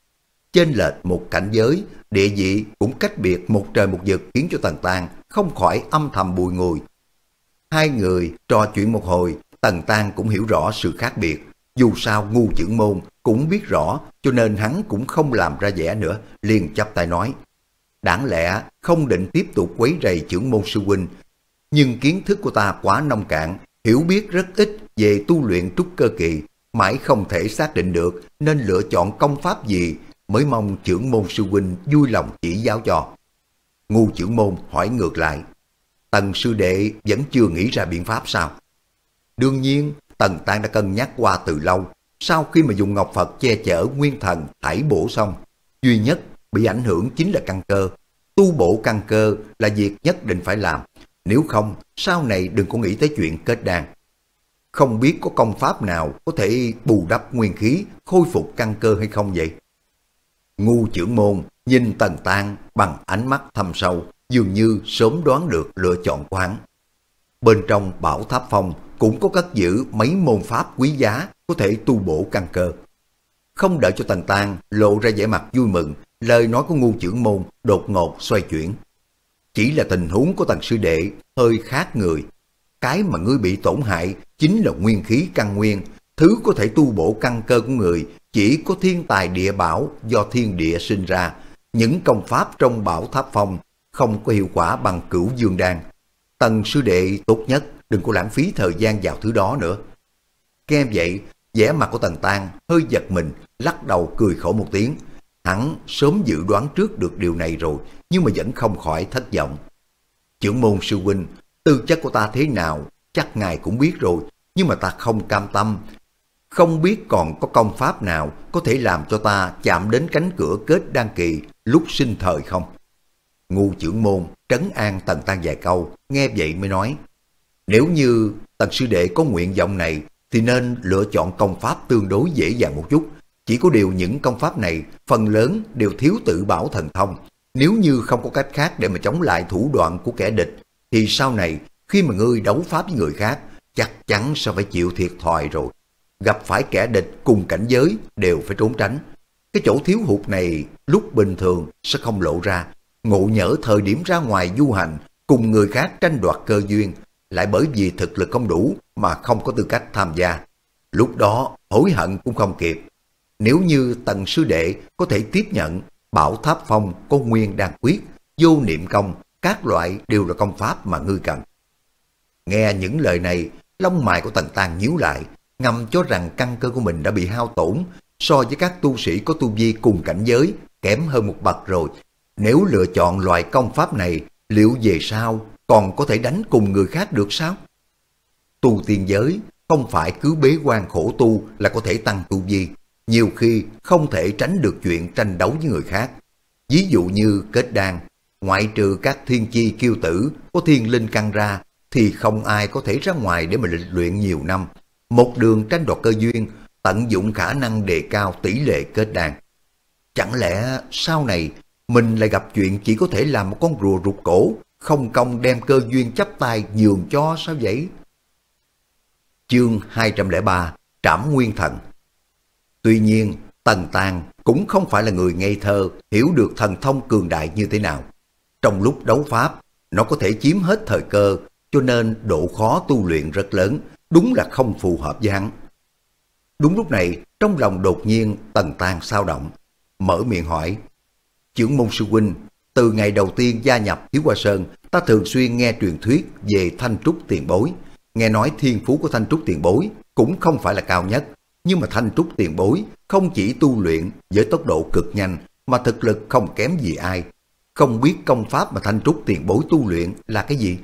Chênh lệch một cảnh giới, địa vị cũng cách biệt một trời một vực, khiến cho Tần Tang không khỏi âm thầm bùi ngùi. Hai người trò chuyện một hồi, Tần Tang cũng hiểu rõ sự khác biệt. Dù sao Ngu trưởng môn cũng biết rõ, cho nên hắn cũng không làm ra vẻ nữa, liền chắp tay nói: đáng lẽ không định tiếp tục quấy rầy trưởng môn sư huynh, nhưng kiến thức của ta quá nông cạn, hiểu biết rất ít về tu luyện trúc cơ kỳ, mãi không thể xác định được nên lựa chọn công pháp gì, mới mong trưởng môn sư huynh vui lòng chỉ giáo cho. Ngu trưởng môn hỏi ngược lại: Tần sư đệ vẫn chưa nghĩ ra biện pháp sao? Đương nhiên, Tần Tang đã cân nhắc qua từ lâu. Sau khi mà dùng Ngọc Phật che chở nguyên thần thảy bổ xong, duy nhất bị ảnh hưởng chính là căn cơ. Tu bổ căn cơ là việc nhất định phải làm, nếu không sau này đừng có nghĩ tới chuyện kết đan. Không biết có công pháp nào có thể bù đắp nguyên khí, khôi phục căn cơ hay không vậy? Ngu trưởng môn nhìn Tần Tang bằng ánh mắt thâm sâu, dường như sớm đoán được lựa chọn của hắn. Bên trong Bảo Tháp Phong cũng có cất giữ mấy môn pháp quý giá có thể tu bổ căn cơ. Không đợi cho Tần Tang lộ ra vẻ mặt vui mừng, lời nói của Ngu trưởng môn đột ngột xoay chuyển. Chỉ là tình huống của Tần sư đệ hơi khác người. Cái mà ngươi bị tổn hại chính là nguyên khí căn nguyên. Thứ có thể tu bổ căn cơ của người chỉ có thiên tài địa bảo do thiên địa sinh ra. Những công pháp trong Bảo Tháp Phong không có hiệu quả bằng Cửu Dương Đan. Tần sư đệ tốt nhất đừng có lãng phí thời gian vào thứ đó nữa. Nghe vậy, vẻ mặt của Tần Tang hơi giật mình, lắc đầu cười khổ một tiếng. Hắn sớm dự đoán trước được điều này rồi, nhưng mà vẫn không khỏi thất vọng. Trưởng môn sư huynh, tư chất của ta thế nào chắc ngài cũng biết rồi, nhưng mà ta không cam tâm. Không biết còn có công pháp nào có thể làm cho ta chạm đến cánh cửa kết đan kỳ lúc sinh thời không? Ngu trưởng môn trấn an Tần Tang vài câu, nghe vậy mới nói: nếu như Tần sư đệ có nguyện vọng này thì nên lựa chọn công pháp tương đối dễ dàng một chút. Chỉ có điều những công pháp này phần lớn đều thiếu tự bảo thần thông. Nếu như không có cách khác để mà chống lại thủ đoạn của kẻ địch, thì sau này khi mà ngươi đấu pháp với người khác, chắc chắn sẽ phải chịu thiệt thòi rồi. Gặp phải kẻ địch cùng cảnh giới đều phải trốn tránh. Cái chỗ thiếu hụt này lúc bình thường sẽ không lộ ra. Ngộ nhỡ thời điểm ra ngoài du hành cùng người khác tranh đoạt cơ duyên, lại bởi vì thực lực không đủ mà không có tư cách tham gia. Lúc đó hối hận cũng không kịp. Nếu như Tần sư đệ có thể tiếp nhận, Bảo Tháp Phong có nguyên đan quyết, vô niệm công, các loại đều là công pháp mà ngươi cần. Nghe những lời này, lông mày của Tần Tang nhíu lại, ngầm cho rằng căn cơ của mình đã bị hao tổn, so với các tu sĩ có tu vi cùng cảnh giới, kém hơn một bậc rồi. Nếu lựa chọn loại công pháp này, liệu về sau còn có thể đánh cùng người khác được sao? Tu tiên giới không phải cứ bế quan khổ tu là có thể tăng tu vi, nhiều khi không thể tránh được chuyện tranh đấu với người khác. Ví dụ như kết đan, ngoại trừ các thiên chi kiêu tử có thiên linh căn ra, thì không ai có thể ra ngoài để mà lịch luyện nhiều năm. Một đường tranh đoạt cơ duyên, tận dụng khả năng đề cao tỷ lệ kết đan. Chẳng lẽ sau này mình lại gặp chuyện chỉ có thể làm một con rùa rụt cổ, không công đem cơ duyên chắp tay nhường cho sao vậy? Chương hai trăm lẻ ba, Trảm Nguyên Thần. Tuy nhiên, Tần Tang cũng không phải là người ngây thơ, hiểu được thần thông cường đại như thế nào. Trong lúc đấu pháp, nó có thể chiếm hết thời cơ, cho nên độ khó tu luyện rất lớn, đúng là không phù hợp với hắn. Đúng lúc này, trong lòng đột nhiên Tần Tang xao động, mở miệng hỏi: Chưởng môn sư huynh, từ ngày đầu tiên gia nhập Thiếu Hoa Sơn, ta thường xuyên nghe truyền thuyết về Thanh Trúc tiền bối. Nghe nói thiên phú của Thanh Trúc tiền bối cũng không phải là cao nhất, nhưng mà Thanh Trúc tiền bối không chỉ tu luyện với tốc độ cực nhanh, mà thực lực không kém gì ai. Không biết công pháp mà Thanh Trúc tiền bối tu luyện là cái gì?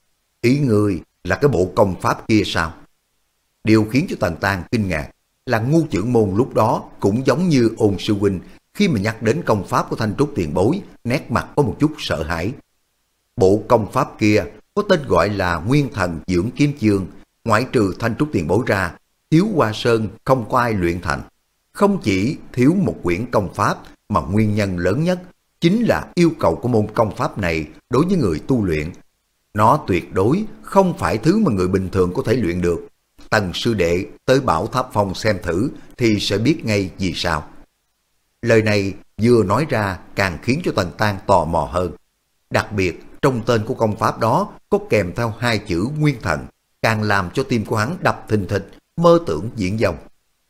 Ý người là cái bộ công pháp kia sao? Điều khiến cho Tần Tang kinh ngạc là Ngu Chưởng môn lúc đó cũng giống như Ôn sư huynh, khi mà nhắc đến công pháp của Thanh Trúc tiền bối, nét mặt có một chút sợ hãi. Bộ công pháp kia có tên gọi là Nguyên Thần Dưỡng Kiếm Chương, ngoại trừ Thanh Trúc tiền bối ra, Thiếu Hoa Sơn không có ai luyện thành. Không chỉ thiếu một quyển công pháp, mà nguyên nhân lớn nhất chính là yêu cầu của môn công pháp này đối với người tu luyện. Nó tuyệt đối không phải thứ mà người bình thường có thể luyện được. Tần sư đệ tới Bảo Tháp Phong xem thử thì sẽ biết ngay vì sao. Lời này vừa nói ra càng khiến cho Tần Tang tò mò hơn. Đặc biệt trong tên của công pháp đó có kèm theo hai chữ Nguyên Thần, càng làm cho tim của hắn đập thình thịch, mơ tưởng diễn dông.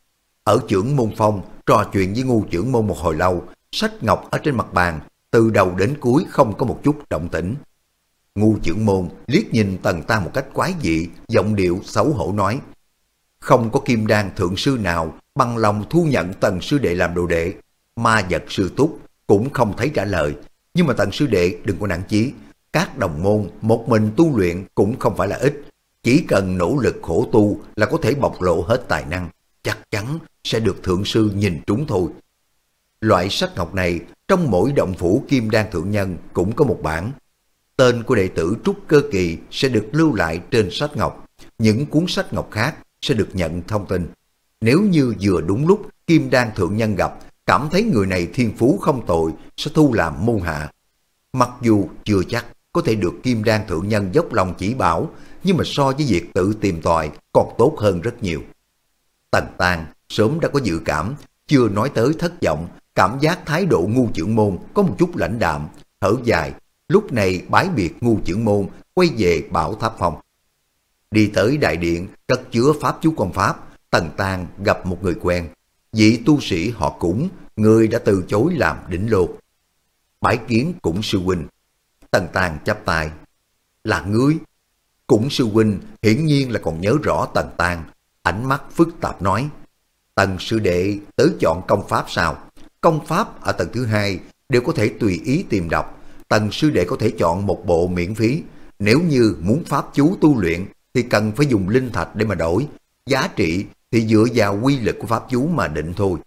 Ở Chưởng môn phong trò chuyện với Ngu Chưởng môn một hồi lâu, sách ngọc ở trên mặt bàn từ đầu đến cuối không có một chút động tĩnh. Ngu Chưởng môn liếc nhìn Tần Tang một cách quái dị, giọng điệu xấu hổ nói: Không có kim đan thượng sư nào bằng lòng thu nhận Tần sư đệ làm đồ đệ. Ma vật sư túc cũng không thấy trả lời, nhưng mà Tần sư đệ đừng có nản chí. Các đồng môn một mình tu luyện cũng không phải là ít, chỉ cần nỗ lực khổ tu là có thể bộc lộ hết tài năng, chắc chắn sẽ được thượng sư nhìn trúng thôi. Loại sách ngọc này trong mỗi động phủ kim đan thượng nhân cũng có một bản. Tên của đệ tử trúc cơ kỳ sẽ được lưu lại trên sách ngọc, những cuốn sách ngọc khác sẽ được nhận thông tin. Nếu như vừa đúng lúc kim đan thượng nhân gặp, cảm thấy người này thiên phú không tồi, sẽ thu làm môn hạ. Mặc dù chưa chắc có thể được kim đan thượng nhân dốc lòng chỉ bảo, nhưng mà so với việc tự tìm tòi còn tốt hơn rất nhiều. Tần Tang sớm đã có dự cảm, chưa nói tới thất vọng, cảm giác thái độ Ngu Chưởng môn có một chút lãnh đạm, thở dài, lúc này bái biệt Ngu Chưởng môn, quay về Bảo Tháp Phong. Đi tới đại điện cất chứa pháp chú công pháp, Tần Tang gặp một người quen, vị tu sĩ họ Củng, người đã từ chối làm đỉnh lô. Bái kiến Củng sư huynh. Tần Tang chắp tay: Là ngươi? Củng sư huynh hiển nhiên là còn nhớ rõ Tần Tang, ánh mắt phức tạp nói: Tần sư đệ tới chọn công pháp sao? Công pháp ở tầng thứ hai đều có thể tùy ý tìm đọc, Tần sư đệ có thể chọn một bộ miễn phí. Nếu như muốn pháp chú tu luyện thì cần phải dùng linh thạch để mà đổi, giá trị thì dựa vào quy lực của pháp chú mà định thôi.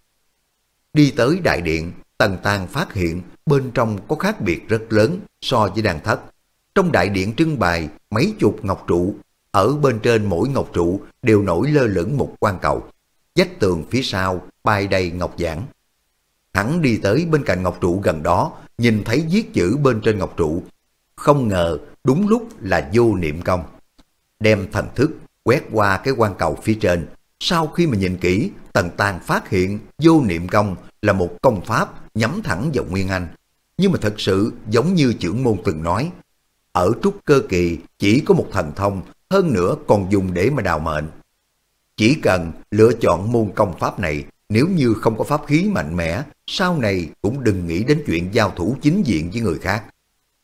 Đi tới đại điện, Tần Tang phát hiện bên trong có khác biệt rất lớn so với đàn thất. Trong đại điện trưng bày mấy chục ngọc trụ, ở bên trên mỗi ngọc trụ đều nổi lơ lửng một quan cầu, vách tường phía sau bày đầy ngọc giản. Hắn đi tới bên cạnh ngọc trụ gần đó, nhìn thấy viết chữ bên trên ngọc trụ, không ngờ đúng lúc là Vô Niệm Công. Đem thần thức quét qua cái quan cầu phía trên, sau khi mà nhìn kỹ, Tần Tang phát hiện Vô Niệm Công là một công pháp nhắm thẳng vào Nguyên Anh, nhưng mà thật sự giống như Chưởng môn từng nói, ở trúc cơ kỳ chỉ có một thần thông, hơn nữa còn dùng để mà đào mệnh. Chỉ cần lựa chọn môn công pháp này, nếu như không có pháp khí mạnh mẽ, sau này cũng đừng nghĩ đến chuyện giao thủ chính diện với người khác.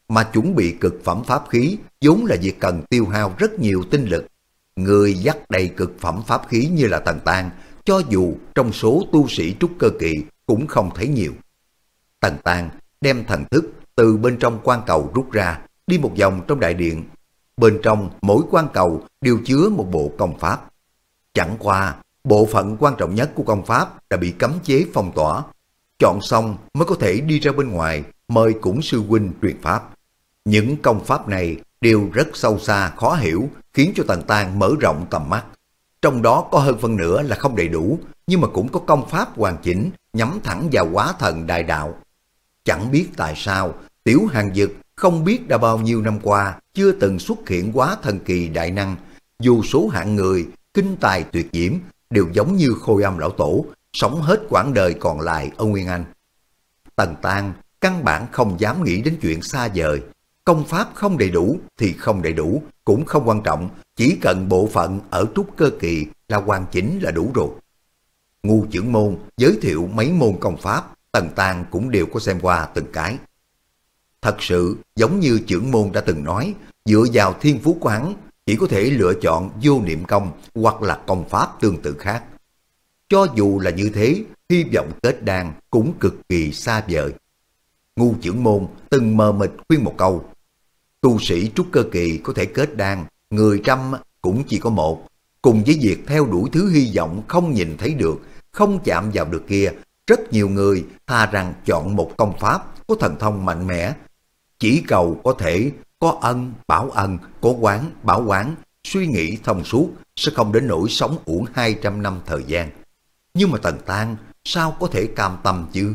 mà chuẩn bị cực phẩm pháp khí vốn là việc cần tiêu hao rất nhiều tinh lực. Người dắt đầy cực phẩm pháp khí như là Tần Tang, cho dù trong số tu sĩ trúc cơ kỳ cũng không thấy nhiều. Tần Tang đem thần thức từ bên trong quan cầu rút ra, đi một vòng trong đại điện. Bên trong mỗi quan cầu đều chứa một bộ công pháp. Chẳng qua, bộ phận quan trọng nhất của công pháp đã bị cấm chế phong tỏa. Chọn xong mới có thể đi ra bên ngoài, mời cũng sư huynh truyền pháp. Những công pháp này đều rất sâu xa, khó hiểu, khiến cho Tần Tang mở rộng tầm mắt. Trong đó có hơn phân nửa là không đầy đủ, nhưng mà cũng có công pháp hoàn chỉnh, nhắm thẳng vào hóa thần đại đạo. Chẳng biết tại sao, Tiểu Hàng Dực không biết đã bao nhiêu năm qua chưa từng xuất hiện hóa thần kỳ đại năng. Dù số hạng người, kinh tài tuyệt diễm, đều giống như Khôi Âm lão tổ, sống hết quãng đời còn lại ở Nguyên Anh. Tần Tang căn bản không dám nghĩ đến chuyện xa vời. Công pháp không đầy đủ thì không đầy đủ, cũng không quan trọng, chỉ cần bộ phận ở trúc cơ kỳ là hoàn chỉnh là đủ rồi. Ngu Chưởng Môn giới thiệu mấy môn công pháp, Tần Tang cũng đều có xem qua từng cái. Thật sự giống như Chưởng Môn đã từng nói, dựa vào thiên phú của hắn, chỉ có thể lựa chọn vô niệm công hoặc là công pháp tương tự khác. Cho dù là như thế, hy vọng kết đan cũng cực kỳ xa vời. Ngu Chưởng Môn từng mờ mịt khuyên một câu: tu sĩ trúc cơ kỳ có thể kết đan, người trăm cũng chỉ có một. Cùng với việc theo đuổi thứ hy vọng không nhìn thấy được, không chạm vào được kia, rất nhiều người thà rằng chọn một công pháp có thần thông mạnh mẽ. Chỉ cầu có thể có ân bảo ân, có oán bảo oán, suy nghĩ thông suốt, sẽ không đến nỗi sống uổng hai trăm năm thời gian. Nhưng mà Tần Tang sao có thể cam tâm chứ?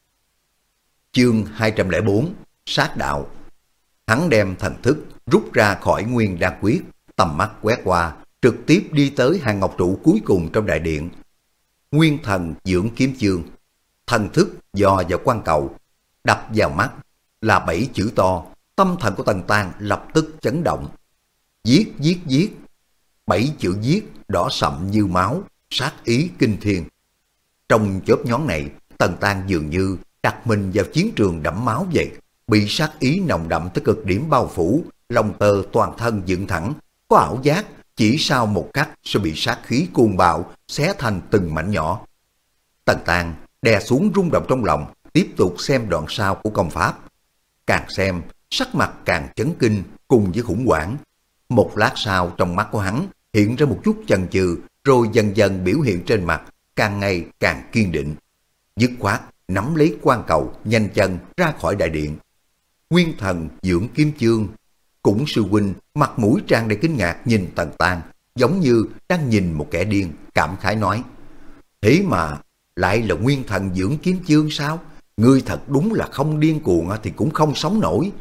Chương hai trăm lẻ bốn Sát đạo. Hắn đem thần thức rút ra khỏi nguyên đan quyết, tầm mắt quét qua, trực tiếp đi tới hàng ngọc trụ cuối cùng trong đại điện. Nguyên thần dưỡng kiếm chương. Thần thức dò vào quan cầu, đập vào mắt là bảy chữ to. Tâm thần của Tần Tang lập tức chấn động. Giết giết giết. Bảy chữ giết đỏ sậm như máu, sát ý kinh thiên. Trong chớp nhoáng này, Tần Tang dường như đặt mình vào chiến trường đẫm máu vậy, bị sát ý nồng đậm tới cực điểm bao phủ, lòng tơ toàn thân dựng thẳng, có ảo giác chỉ sau một khắc sẽ bị sát khí cuồng bạo xé thành từng mảnh nhỏ. Tần Tang đè xuống rung động trong lòng, tiếp tục xem đoạn sau của công pháp. Càng xem, sắc mặt càng chấn kinh cùng với khủng hoảng. Một lát sau, trong mắt của hắn hiện ra một chút chần chừ, rồi dần dần biểu hiện trên mặt càng ngày càng kiên định. Dứt khoát nắm lấy quan cầu, nhanh chân ra khỏi đại điện. Nguyên thần dưỡng kiếm chương. Cũng sư huynh mặt mũi tràn đầy kinh ngạc nhìn Tần Tang, giống như đang nhìn một kẻ điên, cảm khái nói: thế mà lại là nguyên thần dưỡng kiếm chương sao? Ngươi thật đúng là không điên cuồng thì cũng không sống nổi.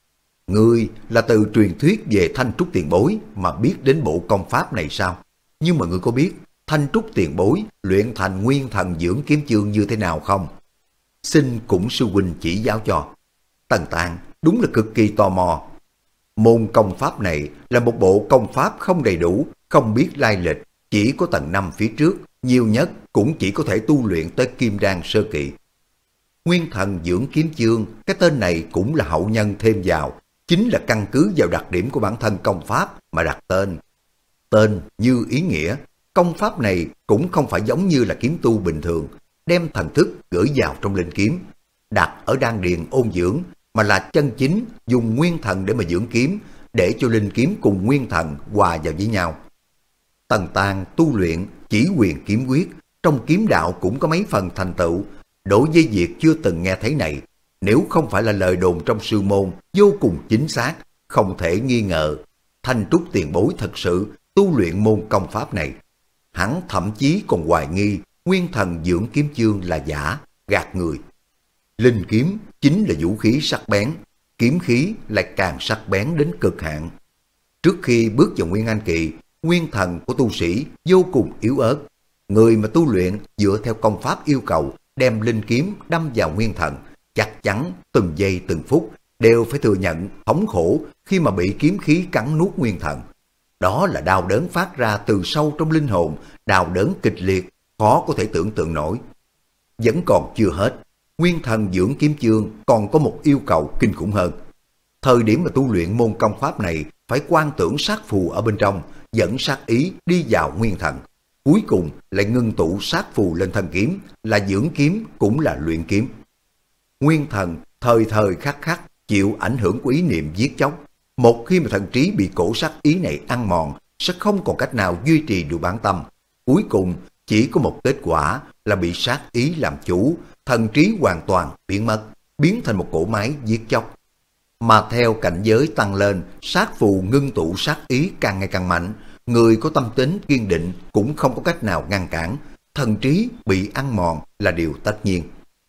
Ngươi là từ truyền thuyết về Thanh Trúc tiền bối mà biết đến bộ công pháp này sao? Nhưng mà ngươi có biết Thanh Trúc tiền bối luyện thành nguyên thần dưỡng kiếm chương như thế nào không? Xin cũng sư huynh chỉ giáo cho. Tần Tang đúng là cực kỳ tò mò. Môn công pháp này là một bộ công pháp không đầy đủ, không biết lai lịch, chỉ có tầng năm phía trước, nhiều nhất cũng chỉ có thể tu luyện tới kim đan sơ kỳ. Nguyên thần dưỡng kiếm chương, cái tên này cũng là hậu nhân thêm vào, chính là căn cứ vào đặc điểm của bản thân công pháp mà đặt tên. Tên như ý nghĩa, công pháp này cũng không phải giống như là kiếm tu bình thường, đem thần thức gửi vào trong linh kiếm, đặt ở đan điền ôn dưỡng, mà là chân chính dùng nguyên thần để mà dưỡng kiếm, để cho linh kiếm cùng nguyên thần hòa vào với nhau. Tần Tang tu luyện chỉ quyền kiếm quyết, trong kiếm đạo cũng có mấy phần thành tựu. Đối với việc chưa từng nghe thấy này, nếu không phải là lời đồn trong sư môn vô cùng chính xác, không thể nghi ngờ Thanh Trúc tiền bối thật sự tu luyện môn công pháp này. Hắn thậm chí còn hoài nghi nguyên thần dưỡng kiếm chương là giả, gạt người. Linh kiếm chính là vũ khí sắc bén, kiếm khí lại càng sắc bén đến cực hạn. Trước khi bước vào Nguyên Anh kỳ, nguyên thần của tu sĩ vô cùng yếu ớt. Người mà tu luyện dựa theo công pháp yêu cầu đem linh kiếm đâm vào nguyên thần, chắc chắn từng giây từng phút đều phải thừa nhận thống khổ khi mà bị kiếm khí cắn nuốt nguyên thần. Đó là đau đớn phát ra từ sâu trong linh hồn, đau đớn kịch liệt, khó có thể tưởng tượng nổi. Vẫn còn chưa hết, nguyên thần dưỡng kiếm chương còn có một yêu cầu kinh khủng hơn. thời điểm mà tu luyện môn công pháp này phải quan tưởng sát phù ở bên trong, dẫn sát ý đi vào nguyên thần. Cuối cùng lại ngưng tụ sát phù lên thân kiếm, là dưỡng kiếm cũng là luyện kiếm. Nguyên thần thời thời khắc khắc chịu ảnh hưởng của ý niệm giết chóc. Một khi mà thần trí bị cổ sát ý này ăn mòn, sẽ không còn cách nào duy trì được bản tâm. Cuối cùng chỉ có một kết quả là bị sát ý làm chủ, thần trí hoàn toàn biến mất, biến thành một cỗ máy giết chóc. Mà theo cảnh giới tăng lên, sát phù ngưng tụ sát ý càng ngày càng mạnh, người có tâm tính kiên định cũng không có cách nào ngăn cản, thần trí bị ăn mòn là điều tất nhiên.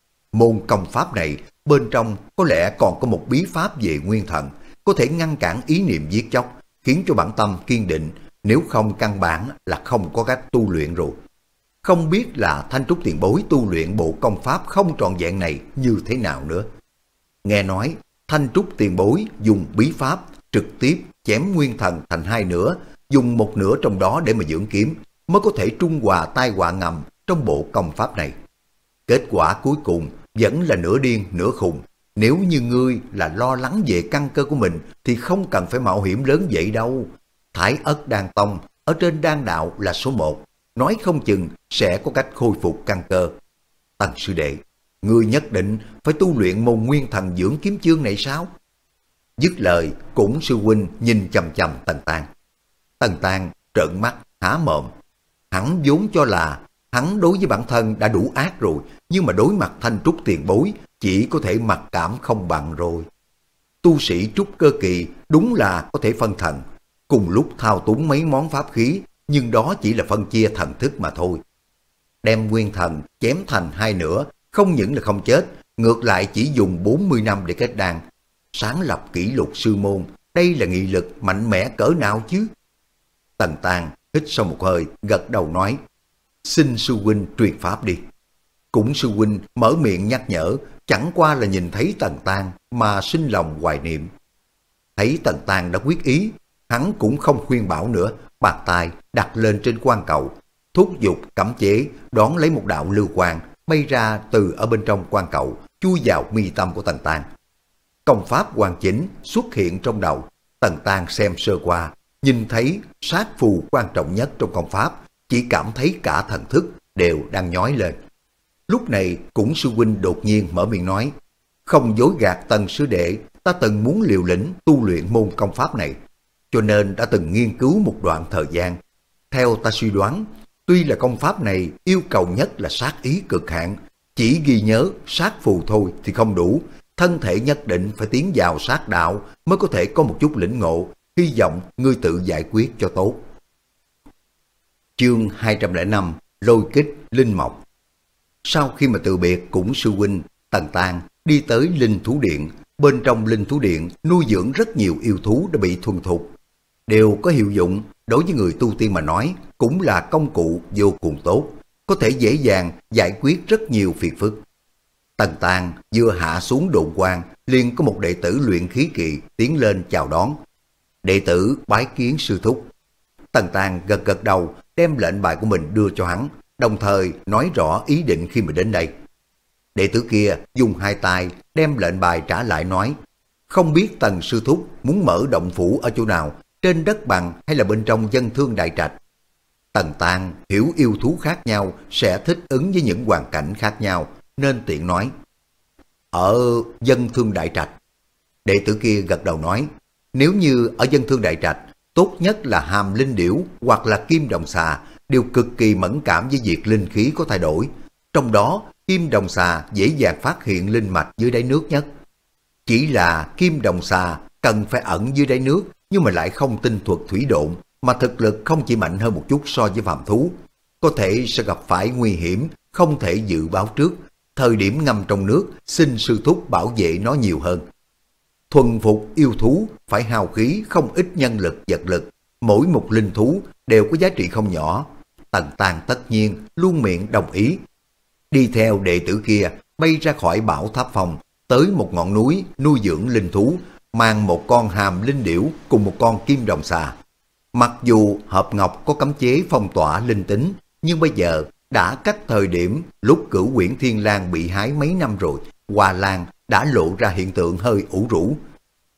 Môn công pháp này bên trong có lẽ còn có một bí pháp về nguyên thần, có thể ngăn cản ý niệm giết chóc, khiến cho bản tâm kiên định, nếu không căn bản là không có cách tu luyện rồi. Không biết là Thanh Trúc tiền bối tu luyện bộ công pháp không trọn vẹn này như thế nào nữa. Nghe nói Thanh Trúc tiền bối dùng bí pháp trực tiếp chém nguyên thần thành hai nửa, dùng một nửa trong đó để mà dưỡng kiếm, mới có thể trung hòa tai họa ngầm trong bộ công pháp này. Kết quả cuối cùng vẫn là nửa điên nửa khùng. Nếu như ngươi là lo lắng về căn cơ của mình thì không cần phải mạo hiểm lớn vậy đâu. Thái Ất Đan Tông ở trên đan đạo là số một, nói không chừng sẽ có cách khôi phục căn cơ. Tần sư đệ, ngươi nhất định phải tu luyện môn nguyên thần dưỡng kiếm chương này sao? Dứt lời, cũng sư huynh nhìn chằm chằm Tần Tang. Tần Tang trợn mắt há mồm. Hắn vốn cho là hắn đối với bản thân đã đủ ác rồi, nhưng mà đối mặt Thanh Trúc tiền bối chỉ có thể mặc cảm không bằng rồi. Tu sĩ trúc cơ kỳ đúng là có thể phân thần, cùng lúc thao túng mấy món pháp khí, nhưng đó chỉ là phân chia thần thức mà thôi. Đem nguyên thần chém thành hai nửa, không những là không chết, ngược lại chỉ dùng bốn mươi năm để kết đan. Sáng lập kỷ lục sư môn, đây là nghị lực mạnh mẽ cỡ nào chứ? Tần Tang hít sâu một hơi, gật đầu nói, xin sư huynh truyền pháp đi. Cũng sư huynh mở miệng nhắc nhở, chẳng qua là nhìn thấy Tần Tang mà sinh lòng hoài niệm. Thấy Tần Tang đã quyết ý, hắn cũng không khuyên bảo nữa, bàn tay đặt lên trên quan cầu, thúc giục cấm chế, đón lấy một đạo lưu quang bay ra từ ở bên trong quan cầu, chui vào mi tâm của Tần Tang. Công pháp hoàn chỉnh xuất hiện trong đầu. Tần Tang xem sơ qua, nhìn thấy sát phù quan trọng nhất trong công pháp, chỉ cảm thấy cả thần thức đều đang nhói lên. Lúc này cũng sư huynh đột nhiên mở miệng nói, không dối gạt Tần sư đệ, ta từng muốn liều lĩnh tu luyện môn công pháp này, cho nên đã từng nghiên cứu một đoạn thời gian. Theo ta suy đoán, tuy là công pháp này yêu cầu nhất là sát ý cực hạn, chỉ ghi nhớ sát phù thôi thì không đủ, thân thể nhất định phải tiến vào sát đạo mới có thể có một chút lĩnh ngộ, hy vọng ngươi tự giải quyết cho tốt. Chương hai trăm lẻ năm Lôi kích linh mộc. Sau khi mà từ biệt cũng sư huynh, Tần Tang đi tới linh thú điện. Bên trong linh thú điện nuôi dưỡng rất nhiều yêu thú đã bị thuần thục, đều có hiệu dụng, đối với người tu tiên mà nói cũng là công cụ vô cùng tốt, có thể dễ dàng giải quyết rất nhiều phiền phức. Tần Tang vừa hạ xuống độn quang, liền có một đệ tử luyện khí kỳ tiến lên chào đón. Đệ tử bái kiến sư thúc. Tần Tang gật gật đầu, đem lệnh bài của mình đưa cho hắn, đồng thời nói rõ ý định khi mà đến đây. Đệ tử kia dùng hai tay đem lệnh bài trả lại, nói, không biết Tần sư thúc muốn mở động phủ ở chỗ nào, trên đất bằng hay là bên trong dân thương đại trạch. Tần Tang hiểu yêu thú khác nhau sẽ thích ứng với những hoàn cảnh khác nhau, nên tiện nói, ở dân thương đại trạch. Đệ tử kia gật đầu nói, nếu như ở dân thương đại trạch, tốt nhất là hàm linh điểu hoặc là kim đồng xà, đều cực kỳ mẫn cảm với việc linh khí có thay đổi. Trong đó, kim đồng xà dễ dàng phát hiện linh mạch dưới đáy nước nhất. Chỉ là kim đồng xà cần phải ẩn dưới đáy nước, nhưng mà lại không tinh thuật thủy độn, mà thực lực không chỉ mạnh hơn một chút so với phàm thú. Có thể sẽ gặp phải nguy hiểm, không thể dự báo trước. Thời điểm ngâm trong nước, xin sư thúc bảo vệ nó nhiều hơn. Thuần phục yêu thú phải hao khí không ít nhân lực vật lực, mỗi một linh thú đều có giá trị không nhỏ. Tần Tang tất nhiên luôn miệng đồng ý. Đi theo đệ tử kia bay ra khỏi bảo tháp phòng, tới một ngọn núi nuôi dưỡng linh thú, mang một con hàm linh điểu cùng một con kim đồng xà. Mặc dù hộp ngọc có cấm chế phong tỏa linh tính, nhưng bây giờ đã cách thời điểm lúc Cửu Quyển Thiên Lang bị hái mấy năm rồi, Hoa Lan đã lộ ra hiện tượng hơi ủ rũ.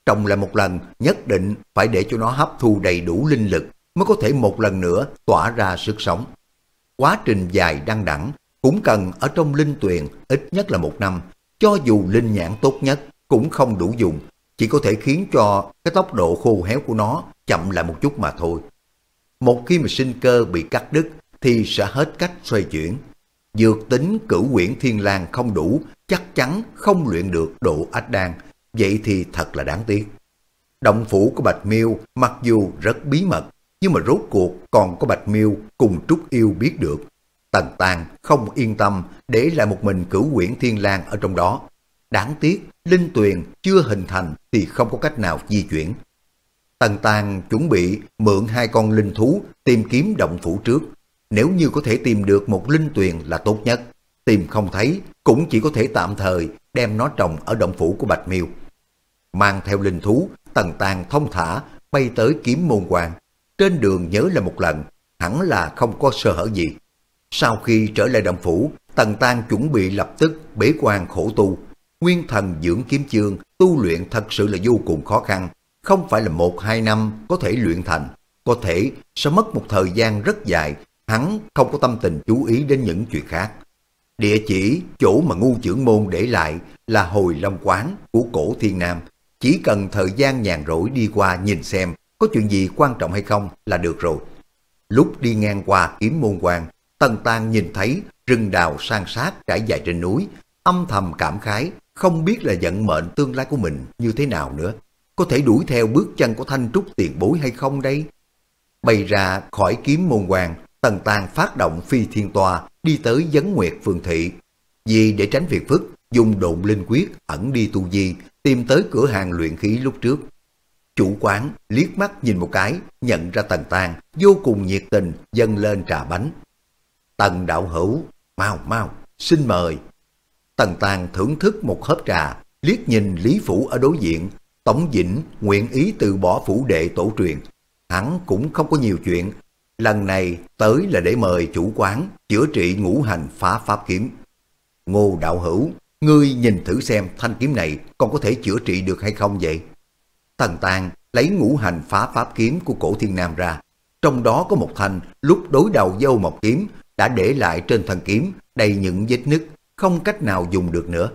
trồng lại một lần nhất định phải để cho nó hấp thu đầy đủ linh lực mới có thể một lần nữa tỏa ra sức sống. Quá trình dài đăng đẳng cũng cần ở trong linh tuyền ít nhất là một năm, cho dù linh nhãn tốt nhất cũng không đủ dùng, chỉ có thể khiến cho cái tốc độ khô héo của nó chậm lại một chút mà thôi. Một khi mà sinh cơ bị cắt đứt thì sẽ hết cách xoay chuyển. Dược tính cửu quyển thiên lang không đủ, chắc chắn không luyện được độ ách đan, vậy thì thật là đáng tiếc. Động phủ của Bạch Miêu mặc dù rất bí mật, nhưng mà rốt cuộc còn có Bạch Miêu cùng Trúc Yêu biết được. Tần Tàng không yên tâm để lại một mình cửu quyển thiên lang ở trong đó. Đáng tiếc, linh tuyền chưa hình thành thì không có cách nào di chuyển. Tần Tàng chuẩn bị mượn hai con linh thú tìm kiếm động phủ trước. Nếu như có thể tìm được một linh tuyền là tốt nhất. Tìm không thấy cũng chỉ có thể tạm thời đem nó trồng ở động phủ của Bạch Miêu. Mang theo linh thú, Tần Tàng thông thả bay tới Kiếm Môn Quan. Trên đường nhớ lại một lần, hẳn là không có sơ hở gì. Sau khi trở lại động phủ, Tần Tàng chuẩn bị lập tức bế quan khổ tu. Nguyên thần dưỡng kiếm chương tu luyện thật sự là vô cùng khó khăn, không phải là một hai năm có thể luyện thành, có thể sẽ mất một thời gian rất dài, hắn không có tâm tình chú ý đến những chuyện khác. Địa chỉ chỗ mà Ngu trưởng môn để lại là Hồi Long Quán của Cổ Thiên Nam, chỉ cần thời gian nhàn rỗi đi qua nhìn xem có chuyện gì quan trọng hay không là được rồi. Lúc đi ngang qua Kiếm Môn Quan, Tần Tàng nhìn thấy rừng đào san sát trải dài trên núi, âm thầm cảm khái, không biết là vận mệnh tương lai của mình như thế nào nữa. Có thể đuổi theo bước chân của Thanh Trúc tiền bối hay không đây? Bay ra khỏi Kiếm Môn Quan, Tần Tàng phát động phi thiên toa đi tới Vấn Nguyệt Phường Thị. Vì để tránh phiền phức, dùng độn linh quyết ẩn đi tu di, tìm tới cửa hàng luyện khí lúc trước. Chủ quán liếc mắt nhìn một cái, nhận ra Tần Tàng, vô cùng nhiệt tình dâng lên trà bánh. Tần đạo hữu, mau mau, xin mời. Tần Tàng thưởng thức một hớp trà, liếc nhìn Lý Phủ ở đối diện. Tống Dĩnh nguyện ý từ bỏ phủ đệ tổ truyền. Hắn cũng không có nhiều chuyện, lần này tới là để mời chủ quán chữa trị ngũ hành phá pháp kiếm. Ngô đạo hữu, ngươi nhìn thử xem thanh kiếm này còn có thể chữa trị được hay không vậy? Tần Tàng lấy ngũ hành phá pháp kiếm của Cổ Thiên Nam ra. Trong đó có một thanh lúc đối đầu với Âu Mộc kiếm đã để lại trên thân kiếm đầy những vết nứt, không cách nào dùng được nữa.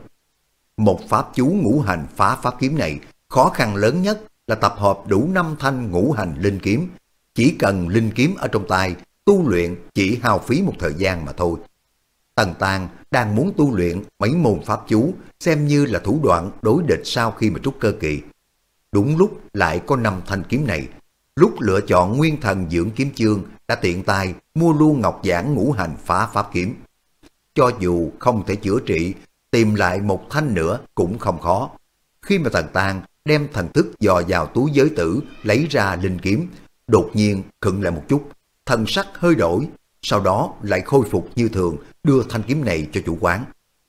Một pháp chú ngũ hành phá pháp kiếm này khó khăn lớn nhất là tập hợp đủ năm thanh ngũ hành linh kiếm. Chỉ cần linh kiếm ở trong tay, tu luyện chỉ hao phí một thời gian mà thôi. Tần Tàng đang muốn tu luyện mấy môn pháp chú, xem như là thủ đoạn đối địch sau khi mà trúc cơ kỳ. Đúng lúc lại có năm thanh kiếm này. Lúc lựa chọn nguyên thần dưỡng kiếm chương đã tiện tay mua luôn ngọc giản ngũ hành phá pháp kiếm. Cho dù không thể chữa trị, tìm lại một thanh nữa cũng không khó. Khi mà Tần Tàng đem thần thức dò vào túi giới tử, lấy ra linh kiếm, đột nhiên khựng lại một chút, thần sắc hơi đổi, sau đó lại khôi phục như thường, đưa thanh kiếm này cho chủ quán.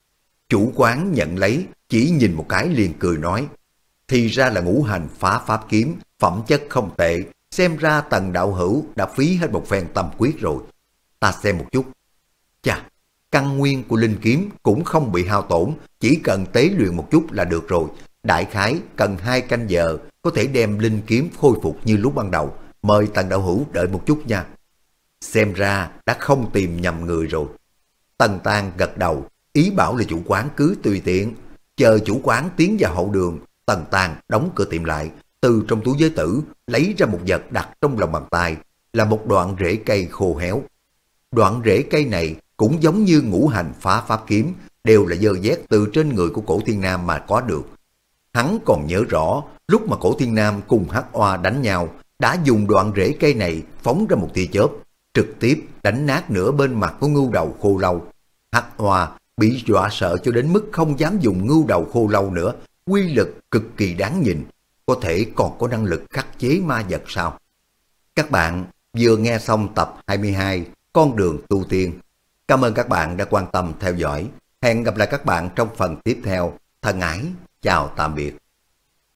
Chủ quán nhận lấy, chỉ nhìn một cái liền cười nói, thì ra là ngũ hành phá pháp kiếm, phẩm chất không tệ, xem ra Tần đạo hữu đã phí hết một phen tâm quyết rồi. Ta xem một chút. Chà, căn nguyên của linh kiếm cũng không bị hao tổn, chỉ cần tế luyện một chút là được rồi. Đại khái cần hai canh giờ có thể đem linh kiếm khôi phục như lúc ban đầu. Mời Tần đạo hữu đợi một chút nha. Xem ra đã không tìm nhầm người rồi. Tần Tàng gật đầu, ý bảo là chủ quán cứ tùy tiện. Chờ chủ quán tiến vào hậu đường, Tần Tàng đóng cửa tiệm lại, từ trong túi giới tử lấy ra một vật đặt trong lòng bàn tay, là một đoạn rễ cây khô héo. Đoạn rễ cây này cũng giống như ngũ hành phá pháp kiếm, đều là dơ vét từ trên người của Cổ Thiên Nam mà có được. Hắn còn nhớ rõ, lúc mà Cổ Thiên Nam cùng Hắc Oa đánh nhau, đã dùng đoạn rễ cây này phóng ra một tia chớp, trực tiếp đánh nát nửa bên mặt của ngưu đầu khô lâu. Hắc Oa bị dọa sợ cho đến mức không dám dùng ngưu đầu khô lâu nữa, quy lực cực kỳ đáng nhìn, có thể còn có năng lực khắc chế ma vật sao? Các bạn vừa nghe xong tập hai mươi hai Con đường tu tiên. Cảm ơn các bạn đã quan tâm theo dõi. Hẹn gặp lại các bạn trong phần tiếp theo. Thân ái, chào tạm biệt.